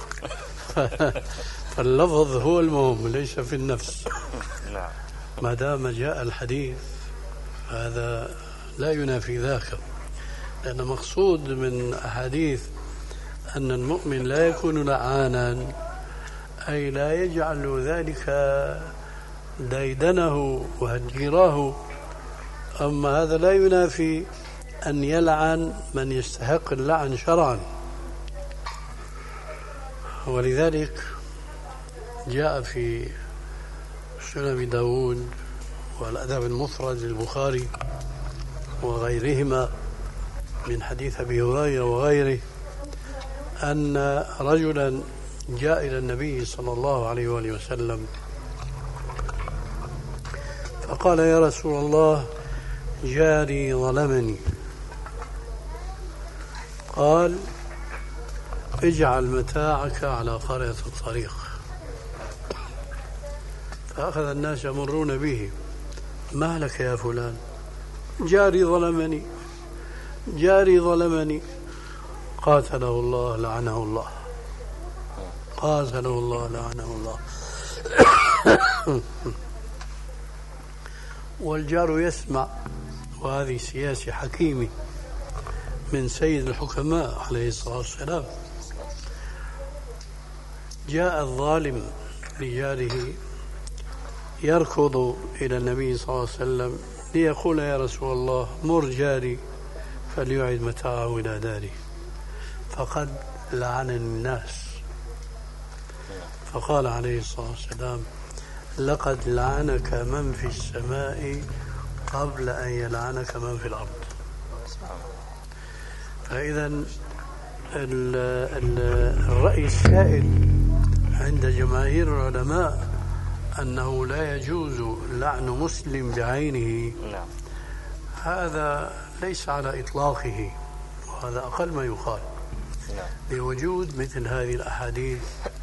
فاللفظ هو المهم ليس في النفس. نعم. ما دام جاء الحديث هذا لا ينافي ذاك، لأن مقصود من أحاديث أن المؤمن لا يكون لعانا، أي لا يجعل ذلك ديدنه وهجيراه. أما هذا لا ينافي أن يلعن من يستحق اللعن شرعا. ولذلك جاء في سنن داود والأدب المفرد للبخاري وغيرهما من حديث أبي هريرة وغيره أن رجلا جاء إلى النبي صلى الله عليه وآله وسلم فقال: يا رسول الله، جاري ظلمني. قال: اجعل متاعك على قرية الطريق. فأخذ الناس يمرون به: ما لك يا فلان؟ جاري ظلمني، جاري ظلمني. قاتله الله لعنه الله، قاتله الله لعنه الله. والجار يسمع، وهذه سياسة حكيمة من سيد الحكماء عليه الصلاة والسلام. جاء الظالم لجاره يركض إلى النبي صلى الله عليه وسلم ليقول: يا رسول الله، مر جاري فليعد متاعه إلى داره فقد لعن الناس. فقال عليه الصلاة والسلام: لقد لعنك من في السماء قبل أن يلعنك من في الأرض. فإذا الرأي السائد عند جماهير العلماء أنه لا يجوز لعن مسلم بعينه، هذا ليس على إطلاقه، وهذا أقل ما يقال، لوجود مثل هذه الأحاديث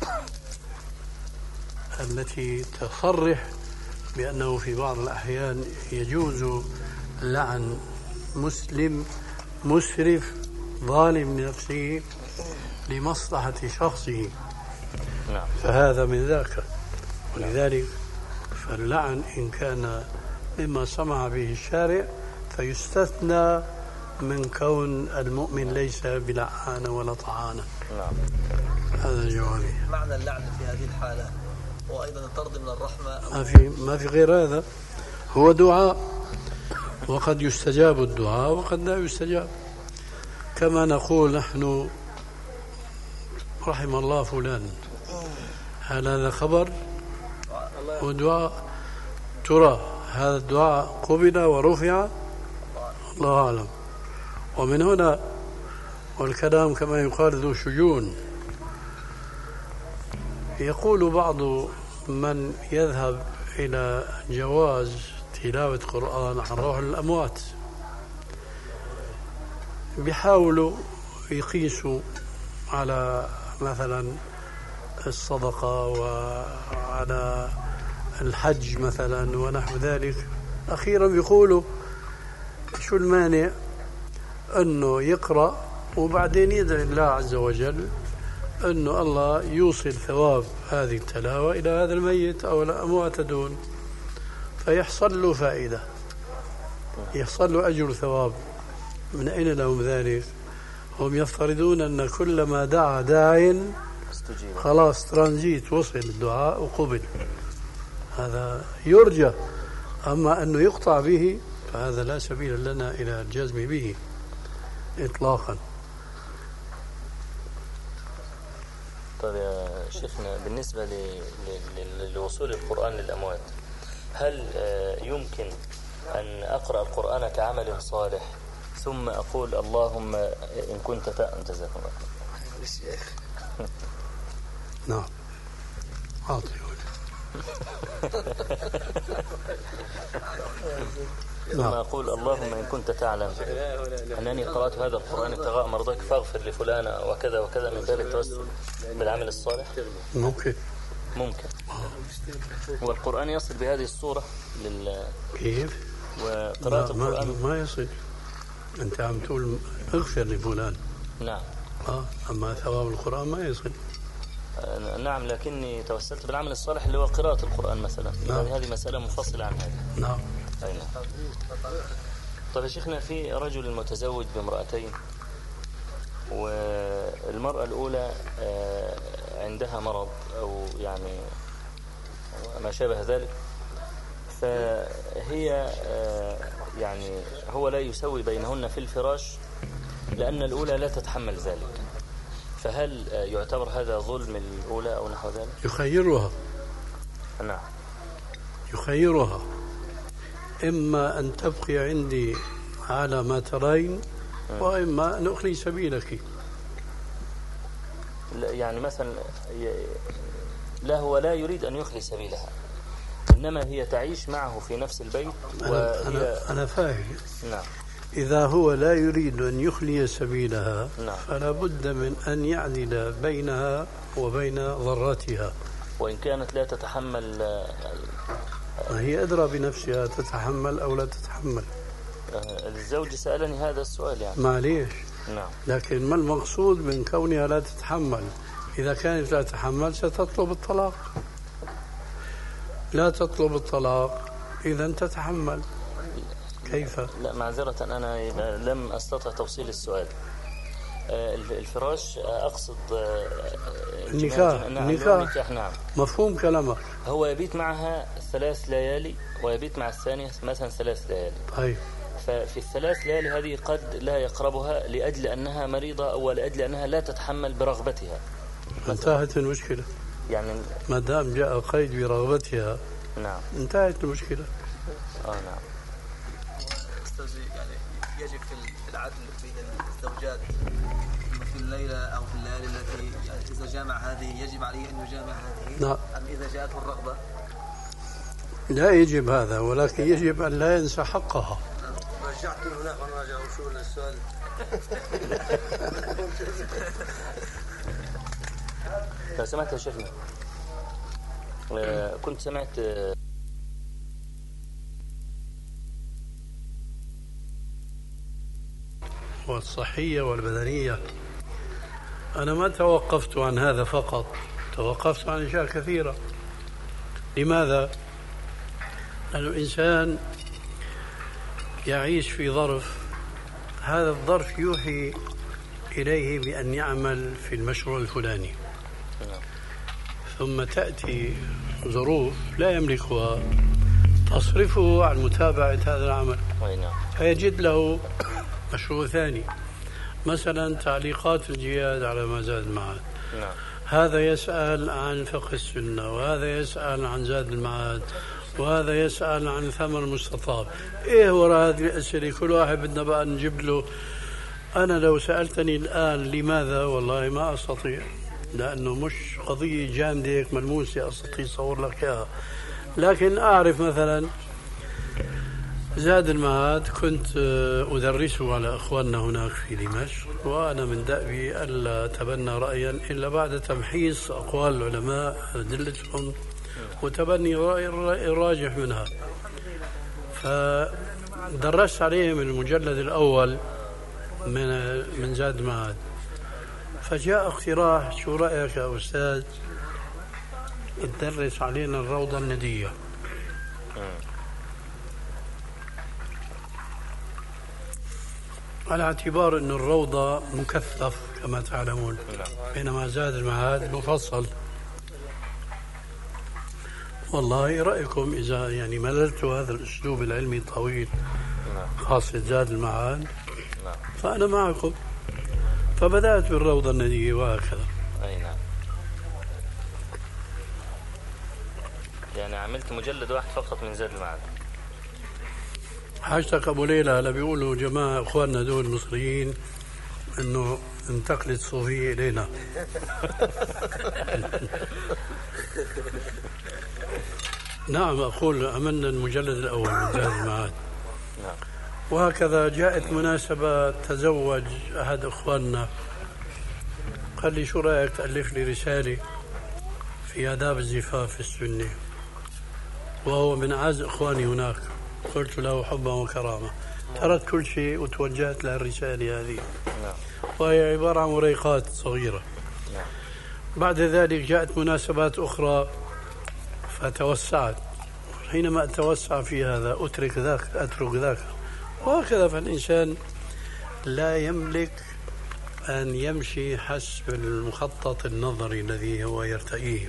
التي تصرح بأنه في بعض الأحيان يجوز لعن مسلم مسرف ظالم لنفسه لمصلحة شخصه، فهذا من ذاك. ولذلك فاللعن إن كان مما سمع به الشارع فيستثنى من كون المؤمن ليس بلعان ولا طعانا. هذا جوابي. معنى اللعن في هذه الحالة وأيضا الطرد من الرحمة ما في ما في غير هذا، هو دعاء، وقد يستجاب الدعاء وقد لا يستجاب. كما نقول نحن: رحم الله فلان، هل هذا خبر ودعاء؟ ترى هذا الدعاء قبل ورفع؟ الله أعلم. ومن هنا والكلام كما يقال ذو شجون. يقول بعض من يذهب إلى جواز تلاوة قرآن عن روح الأموات، بيحاولوا يقيسوا على مثلا الصدقة وعلى الحج مثلا ونحو ذلك. أخيرا بيقولوا شو المانع أنه يقرأ وبعدين يدعي الله عز وجل أنه الله يوصل ثواب هذه التلاوة إلى هذا الميت أو الأموات دون، فيحصل له فائدة، يحصل له أجر ثواب. من أين لهم ذلك؟ هم يفترضون أن كلما دعا داع خلاص ترانزيت وصل الدعاء وقبل. هذا يرجى، أما أنه يقطع به فهذا لا سبيل لنا إلى الجزم به إطلاقا. طيب يا شيخنا، بالنسبة لوصول القرآن للأموات، هل يمكن أن أقرأ القرآن كعمل صالح ثم أقول اللهم إن كنت تأمن؟ جزاكم الله خير. نعم عاطي ثم أقول اللهم إن كنت تعلم أنني قرأت هذا القرآن ابتغاء مرضاك فاغفر لفلان وكذا وكذا، من باب التوسل بالعمل الصالح. ممكن ممكن هو القرآن يصل بهذه الصورة لل كيف؟ وقراءة القرآن ما, ما يصل. أنت عم تقول اغفر لفلان. نعم. آه. أما ثواب القرآن ما يصل. آه نعم، لكني توسلت بالعمل الصالح اللي هو قراءة القرآن مثلا. نعم. يعني هذه مسألة منفصلة عن هذه. نعم. أي نعم. طيب يا شيخنا، في رجل متزوج بامرأتين، والمرأة الأولى عندها مرض أو يعني ما شابه ذلك، فهي يعني هو لا يسوي بينهن في الفراش لأن الأولى لا تتحمل ذلك، فهل يعتبر هذا ظلم الأولى أو نحو ذلك؟ يخيرها. نعم. يخيرها إما أن تبقي عندي على ما ترين وإما أن أخلي سبيلك. يعني مثلا لا، هو لا يريد أن يخلي سبيلها، إنما هي تعيش معه في نفس البيت. أنا, أنا, أنا فاهم. نعم. إذا هو لا يريد أن يخلي سبيلها، نعم، فلا بد من أن يعدل بينها وبين ضرتها. وإن كانت لا تتحمل، هي أدرى بنفسها تتحمل أو لا تتحمل. الزوج سألني هذا السؤال يعني. معليش. نعم. لكن ما المقصود من كونها لا تتحمل؟ إذا كانت لا تتحمل ستطلب الطلاق. لا تطلب الطلاق إذا تتحمل. كيف؟ لا معذرة، أنا لم أستطع توصيل السؤال. الفراش أقصد النكاح. النكاح. نعم. مفهوم كلامك. هو يبيت معها ثلاث ليالي ويبيت مع الثانية مثلا ثلاث ليالي. طيب. ففي الثلاث ليالي هذه قد لا يقربها لأجل أنها مريضة أو لأجل أنها لا تتحمل برغبتها. انتهت المشكلة. يعني ما دام جاء قيد برغبتها. نعم. انتهت المشكلة. آه نعم. يعني يجب في العدل بين الزوجات في الليلة أو في الليالي التي يعني إذا جامع هذه يجب عليه أن يجامع هذه. نعم. أم إذا جاءته الرغبة؟ لا يجب هذا، ولكن يجب أن لا ينسى حقها. رجعت هناك ونراجع وصول السؤال. لو سمعت يا شيخنا، كنت سمعت والصحية والبدنية. أنا ما توقفت عن هذا فقط، توقفت عن أشياء كثيرة. لماذا؟ لأن الإنسان يعيش في ظرف، هذا الظرف يوحي إليه بأن يعمل في المشروع الفلاني، ثم تأتي ظروف لا يملكها تصرفه عن متابعة هذا العمل، فيجد له مشروع ثاني. مثلا تعليقات الجهاد على ما زاد المعاد، هذا يسأل عن فقه السنة، وهذا يسأل عن زاد المعاد، وهذا يسأل عن ثمن المستطاب. إيه وراء هذه الأسئلة كل واحد بدنا بقى نجيب له. أنا لو سألتني الآن لماذا والله ما أستطيع، لأنه مش قضية جامدة هيك ملموسة أستطيع أصور لك إياها. لكن أعرف مثلا زاد المعاد كنت أدرسه على أخواننا هناك في دمشق، وأنا من دأبي ألا أتبنى رأيا إلا بعد تمحيص أقوال العلماء أدلتهم وتبني رأي الراجح منها. فدرست عليهم المجلد الأول من من زاد المعاد، فجاء اقتراح شو رأيك يا أستاذ تدرس علينا الروضة الندية. على اعتبار أن الروضة مكثف كما تعلمون، بينما زاد المعاد مفصل. والله رأيكم إذا يعني مللتوا هذا الأسلوب العلمي الطويل خاصة زاد المعاد فأنا معكم. فبدأت بالروضة الندية وهكذا. أي نعم. يعني عملت مجلد واحد فقط من زاد المعاد. حاجتك أبو ليلى هلا بيقولوا جماعة إخواننا دول المصريين إنه انتقلت صوفية إلينا. نعم أقول عملنا المجلد الأول من زاد المعاد. وهكذا جاءت مناسبة تزوج أحد إخواننا قال لي شو رأيك تألف لي رسالة في آداب الزفاف السني، وهو من أعز إخواني هناك. قلت له حبا وكرامة، تركت كل شيء وتوجهت له الرسالة هذه، وهي عبارة عن وريقات صغيرة. بعد ذلك جاءت مناسبات أخرى فتوسعت، حينما أتوسع في هذا أترك ذاك أترك ذاك، وهكذا. فالإنسان لا يملك أن يمشي حسب المخطط النظري الذي هو يرتئيه.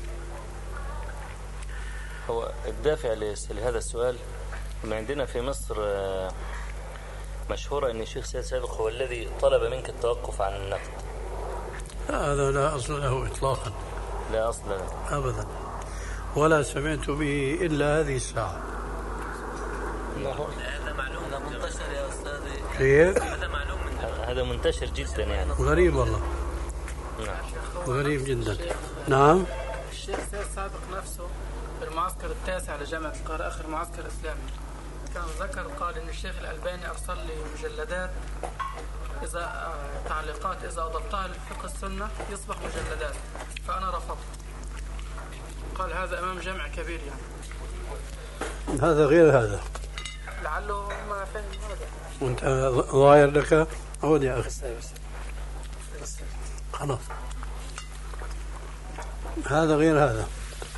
هو الدافع لهذا السؤال ما عندنا في مصر مشهورة أن الشيخ سيد سابق هو الذي طلب منك التوقف عن النقد. هذا لا أصل له إطلاقا، لا أصل له أبدا، ولا سمعت به إلا هذه الساعة. هذا معلوم منتشر يا أستاذي. كيف؟ هذا معلوم هذا منتشر جدا يعني. غريب والله. نعم. غريب جدا. نعم. الشيخ سيد سابق نفسه في المعسكر التاسع لجامعة القاهرة آخر معسكر إسلامي كان ذكر قال إن الشيخ الألباني أرسل لي مجلدات إذا تعليقات إذا أضفتها للفقه السنة يصبح مجلدات، فأنا رفضت. قال هذا أمام جمع كبير يعني. هذا غير هذا. لعله ما فهم هذا. وأنت ظاهر لك عود يا أخي. خلاص. هذا غير هذا.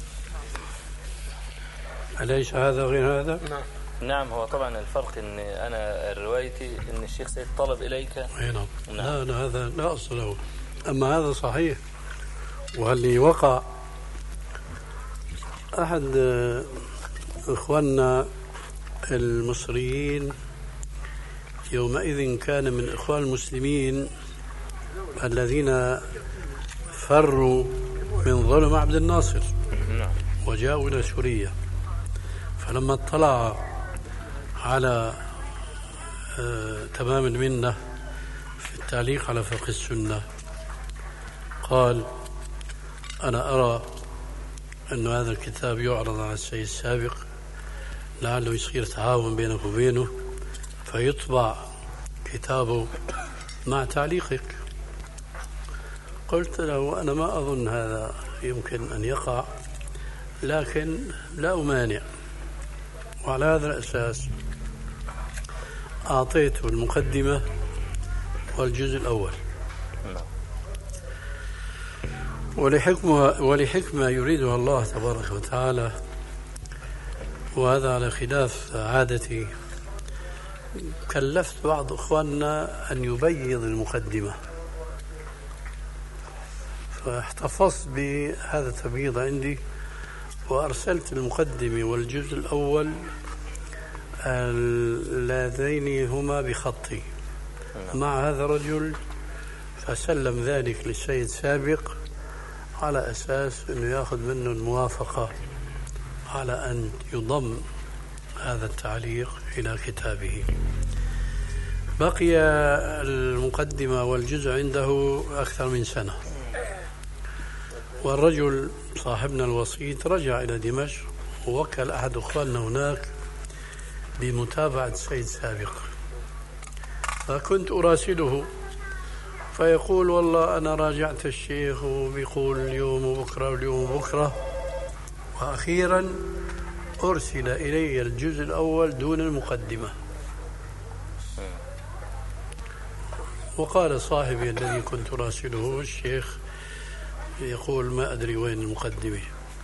أليس هذا غير هذا؟ نعم. نعم. هو طبعا الفرق ان انا روايتي ان الشيخ سيد طلب اليك. اي نعم. لا لا هذا لا اصل له، اما هذا صحيح. واللي وقع احد اخواننا المصريين يومئذ كان من اخوان المسلمين الذين فروا من ظلم عبد الناصر وجاءوا الى سوريا، فلما اطلع على آه تمام المنة في التعليق على فقه السنة قال أنا أرى أن هذا الكتاب يعرض على السيد السابق لعله يصير تعاون بينك وبينه فيطبع كتابه مع تعليقك. قلت له أنا ما أظن هذا يمكن أن يقع، لكن لا أمانع. وعلى هذا الأساس أعطيته المقدمة والجزء الأول. ولحكمة, ولحكمة يريدها الله تبارك وتعالى، وهذا على خلاف عادتي، كلفت بعض إخواننا أن يبيض المقدمة، فاحتفظت بهذا التبييض عندي وأرسلت المقدمة والجزء الأول اللذين هما بخطي مع هذا الرجل، فسلم ذلك للسيد سابق على أساس أنه يأخذ منه الموافقة على أن يضم هذا التعليق إلى كتابه. بقي المقدمة والجزء عنده أكثر من سنة، والرجل صاحبنا الوسيط رجع إلى دمشق ووكل أحد أخواننا هناك بمتابعة سيد سابق، فكنت أراسله فيقول والله أنا راجعت الشيخ وبيقول اليوم وبكرة واليوم وبكرة، وأخيرا أرسل إلي الجزء الأول دون المقدمة. وقال صاحبي الذي كنت راسله الشيخ يقول ما أدري وين المقدمة.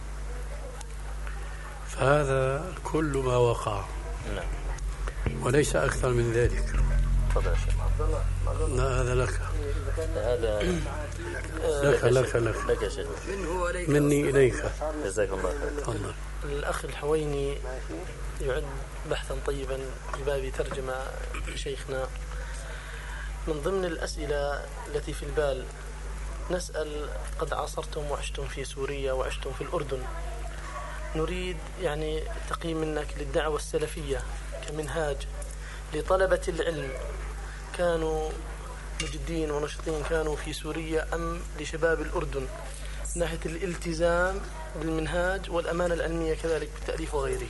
فهذا كل ما وقع وليس أكثر من ذلك. تفضل يا شيخ. لا هذا لك. هذا لك لك لك لك يا شيخ. مني إليك. جزاك الله خير. تفضل. الأخ الحويني يعد بحثا طيبا بباب ترجمة شيخنا. من ضمن الأسئلة التي في البال نسأل: قد عاصرتم وعشتم في سوريا وعشتم في الأردن، نريد يعني تقييم منك للدعوة السلفية كمنهاج لطلبة العلم، كانوا مجدين ونشطين كانوا في سوريا أم لشباب الأردن من ناحية الالتزام بالمنهاج والأمانة العلمية كذلك بالتأليف وغيره؟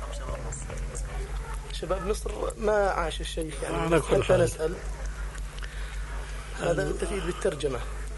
شباب مصر ما عاش الشيخ يعني حتى نسأل. هذا تفيد بالترجمة.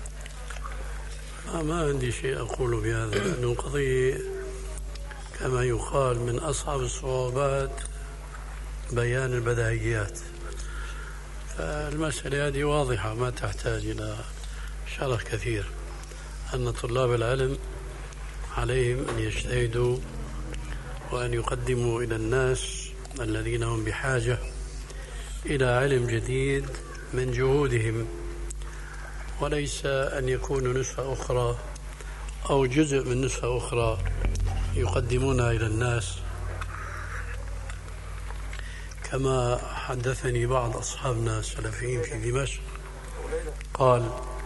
ما عندي شيء أقول بهذا، لأنه قضية كما يقال من أصعب الصعوبات بيان البديهيات، فالمسألة هذه واضحة ما تحتاج إلى شرح كثير، أن طلاب العلم عليهم أن يجتهدوا وأن يقدموا إلى الناس الذين هم بحاجة إلى علم جديد من جهودهم، وليس أن يكونوا نسخة أخرى أو جزء من نسخة أخرى يقدمونها إلى الناس. كما حدثني بعض أصحابنا السلفيين في دمشق قال: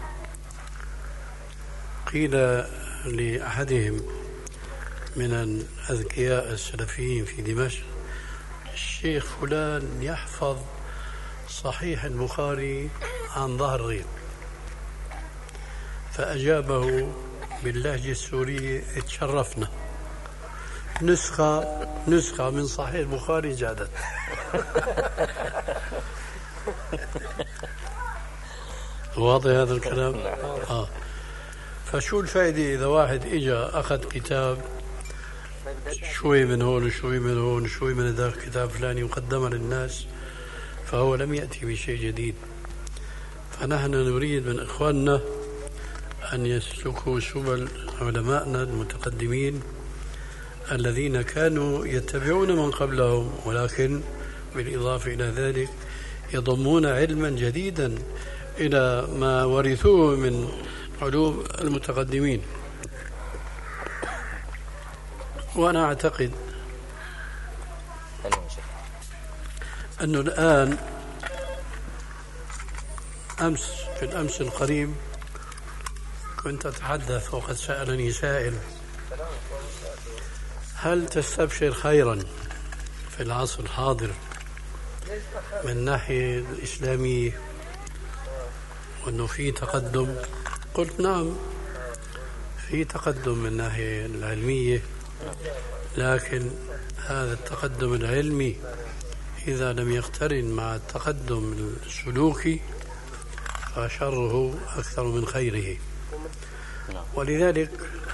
قيل لأحدهم من الأذكياء السلفيين في دمشق: الشيخ فلان يحفظ صحيح البخاري عن ظهر غيب، فأجابه باللهجة السورية: اتشرفنا، نسخة نسخة من صحيح البخاري جادت. واضح هذا الكلام؟ آه. فشو الفائدة إذا واحد إجا أخذ كتاب شوي من هون وشوي من هون وشوي من ذاك كتاب فلاني وقدمه للناس، فهو لم يأتي بشيء جديد. فنحن نريد من إخواننا أن يسلكوا سبل علمائنا المتقدمين الذين كانوا يتبعون من قبلهم، ولكن بالإضافة إلى ذلك يضمون علما جديدا إلى ما ورثوه من علوم المتقدمين. وأنا أعتقد أنه الآن أمس في الأمس القريب كنت أتحدث وقد سألني سائل: هل تستبشر خيرا في العصر الحاضر من الناحية الإسلامية وأنه في تقدم؟ قلت نعم، في تقدم من الناحية العلمية، لكن هذا التقدم العلمي إذا لم يقترن مع التقدم السلوكي فشره أكثر من خيره. ولذلك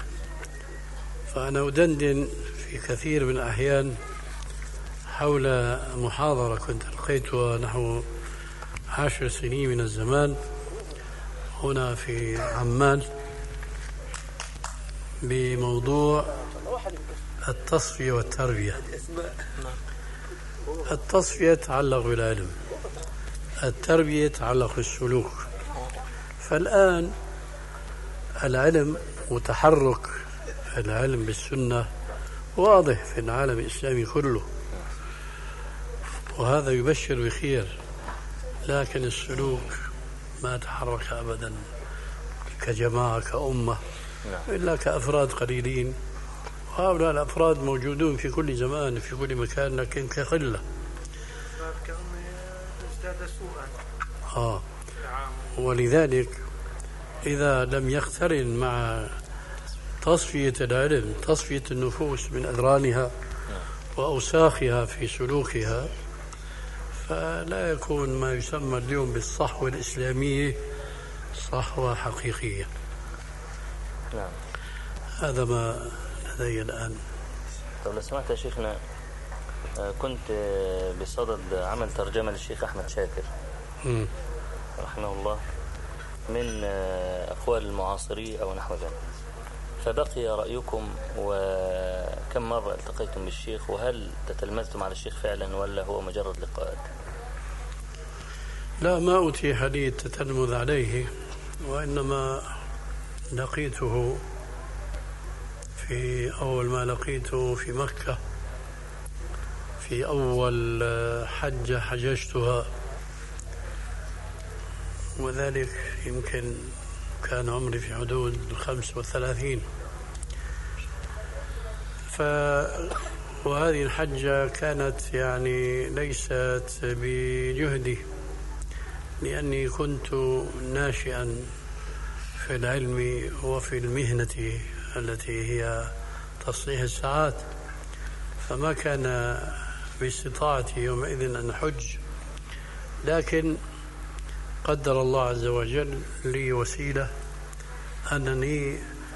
فأنا أدندن في كثير من الأحيان حول محاضرة كنت ألقيتها نحو عشر سنين من الزمان هنا في عمان بموضوع التصفية والتربية. التصفية تتعلق بالعلم، التربية تتعلق بالسلوك. فالآن العلم وتحرك العلم بالسنة واضح في العالم الإسلامي كله، وهذا يبشر بخير، لكن السلوك ما تحرك أبدا كجماعة كأمة إلا كأفراد قليلين، هؤلاء الأفراد موجودون في كل زمان في كل مكان لكن كقلة. ازداد سوءا. آه. ولذلك إذا لم يقترن مع تصفية العلم تصفية النفوس من أذرانها وأوساخها في سلوكها فلا يكون ما يسمى اليوم بالصحوة الإسلامية صحوة حقيقية. نعم. هذا ما لدي الآن. طب لو سمحت يا شيخنا، كنت بصدد عمل ترجمة للشيخ أحمد شاكر م. رحمه الله من أقوال المعاصرين أو نحو ذلك، فبقي رأيكم وكم مرة التقيتم بالشيخ، وهل تتلمذتم على الشيخ فعلا ولا هو مجرد لقاءات؟ لا، ما أتيح لي التتلمذ عليه، وإنما لقيته في أول ما لقيته في مكة في أول حجة حججتها، وذلك يمكن كان عمري في حدود الخمس والثلاثين. ف وهذه الحجة كانت يعني ليست بجهدي، لأني كنت ناشئا في العلم وفي المهنة التي هي تصليح الساعات، فما كان باستطاعتي يومئذ أن أحج، لكن قدر الله عز وجل لي وسيلة أنني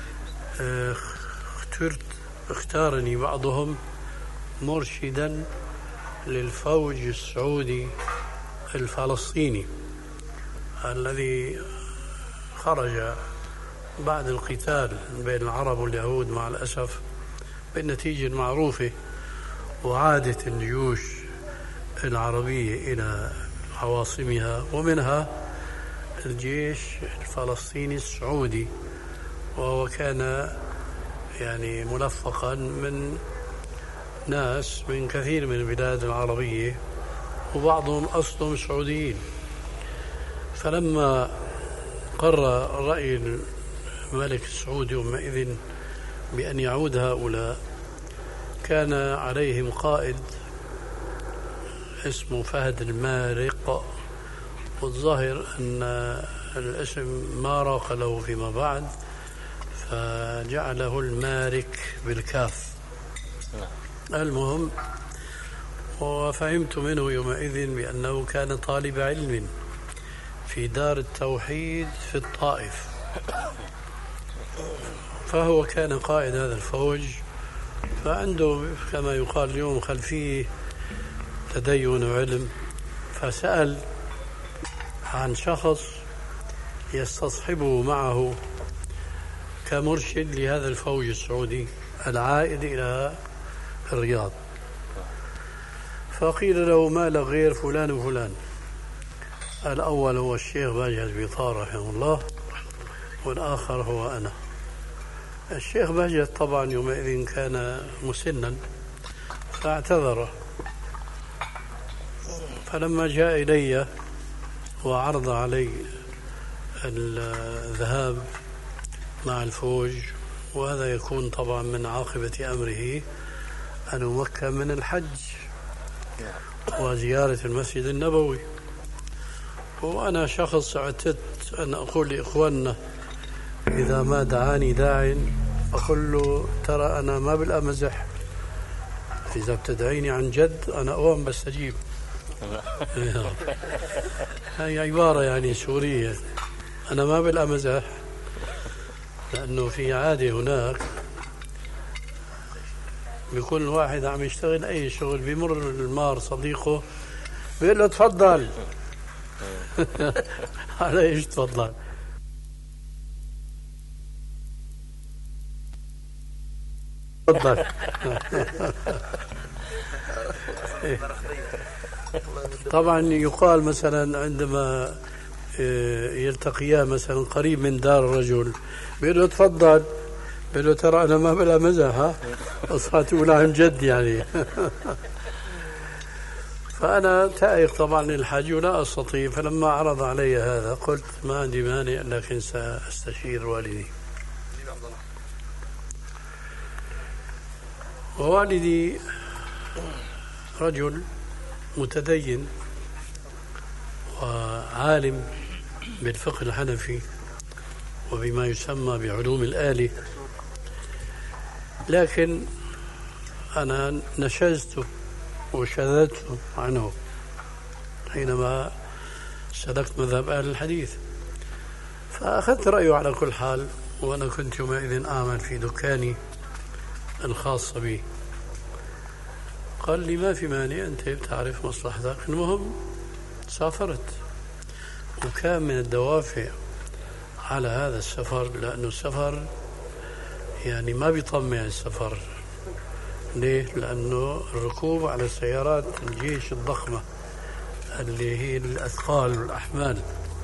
اخترت اختارني بعضهم مرشدا للفوج السعودي الفلسطيني الذي خرج بعد القتال بين العرب واليهود مع الأسف بالنتيجة المعروفة، وعادت الجيوش العربية إلى عواصمها ومنها الجيش الفلسطيني السعودي، وهو كان يعني ملفقا من ناس من كثير من البلاد العربية وبعضهم أصلهم سعوديين. فلما قرر رأي الملك السعودي يومئذ بأن يعود هؤلاء، كان عليهم قائد اسمه فهد المارق، والظاهر أن الاسم ما راق له فيما بعد فجعله المارك بالكاف. المهم، وفهمت منه يومئذ بأنه كان طالب علم في دار التوحيد في الطائف، فهو كان قائد هذا الفوج، فعنده كما يقال اليوم خلفيه تدين وعلم، فسأل عن شخص يستصحبه معه كمرشد لهذا الفوج السعودي العائد إلى الرياض، فقيل له ما له غير فلان وفلان. الأول هو الشيخ بهجت بيطار رحمه الله، والآخر هو أنا. الشيخ بهجت طبعا يومئذ كان مسنا فاعتذر، فلما جاء إلي وعرض علي الذهاب مع الفوج، وهذا يكون طبعا من عاقبة أمره أن أمكن من الحج وزيارة المسجد النبوي، وأنا شخص اعتدت أن أقول لإخواننا إذا ما دعاني داع أقول له ترى أنا ما بالأمزح، إذا بتدعيني عن جد أنا أوام بستجيب. هاي عبارة يعني سورية، أنا ما بالأمزح، لأنه في عادة هناك بيكون الواحد عم يشتغل أي شغل، بيمر المار صديقه بيقول له تفضل. على إيش تفضل؟ تفضل. طبعا يقال مثلا عندما يلتقيا مثلا قريب من دار الرجل بيقول له تفضل، بيقول له ترى أنا ما بلا مزح، ها أصحى تقول عن جد يعني. فأنا تائق طبعا للحج ولا أستطيع، فلما عرض علي هذا قلت ما عندي مانع لكن سأستشير والدي. ووالدي رجل متدين وعالم بالفقه الحنفي وبما يسمى بعلوم الآلة، لكن أنا نشزت وشذت عنه حينما سلكت مذهب أهل الحديث، فأخذت رأيه على كل حال. وأنا كنت يومئذ أعمل في دكاني الخاص بي. قال لي ما في مانع، أنت بتعرف مصلحتك. المهم سافرت، وكان من الدوافع على هذا السفر، لأنه السفر يعني ما بيطمع السفر. ليه؟ لأنه الركوب على سيارات الجيش الضخمة اللي هي الأثقال والأحمال،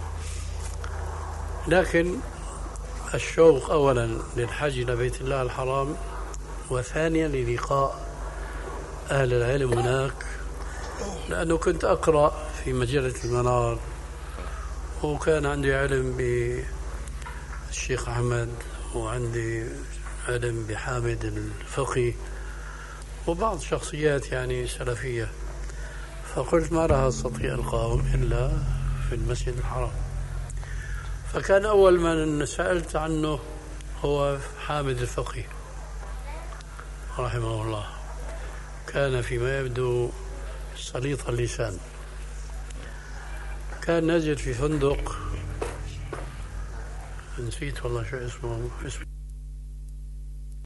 لكن الشوق أولا للحج إلى بيت الله الحرام، وثانيا للقاء أهل العلم هناك، لأنه كنت أقرأ في مجلة المنار، وكان عندي علم بالشيخ أحمد، وعندي علم بحامد الفقي، وبعض شخصيات يعني سلفية. فقلت ما راح أستطيع القاهم إلا في المسجد الحرام. فكان أول من سألت عنه هو حامد الفقي رحمه الله، كان فيما يبدو سليط اللسان. كان نازل في فندق، نسيت والله شو اسمه, اسمه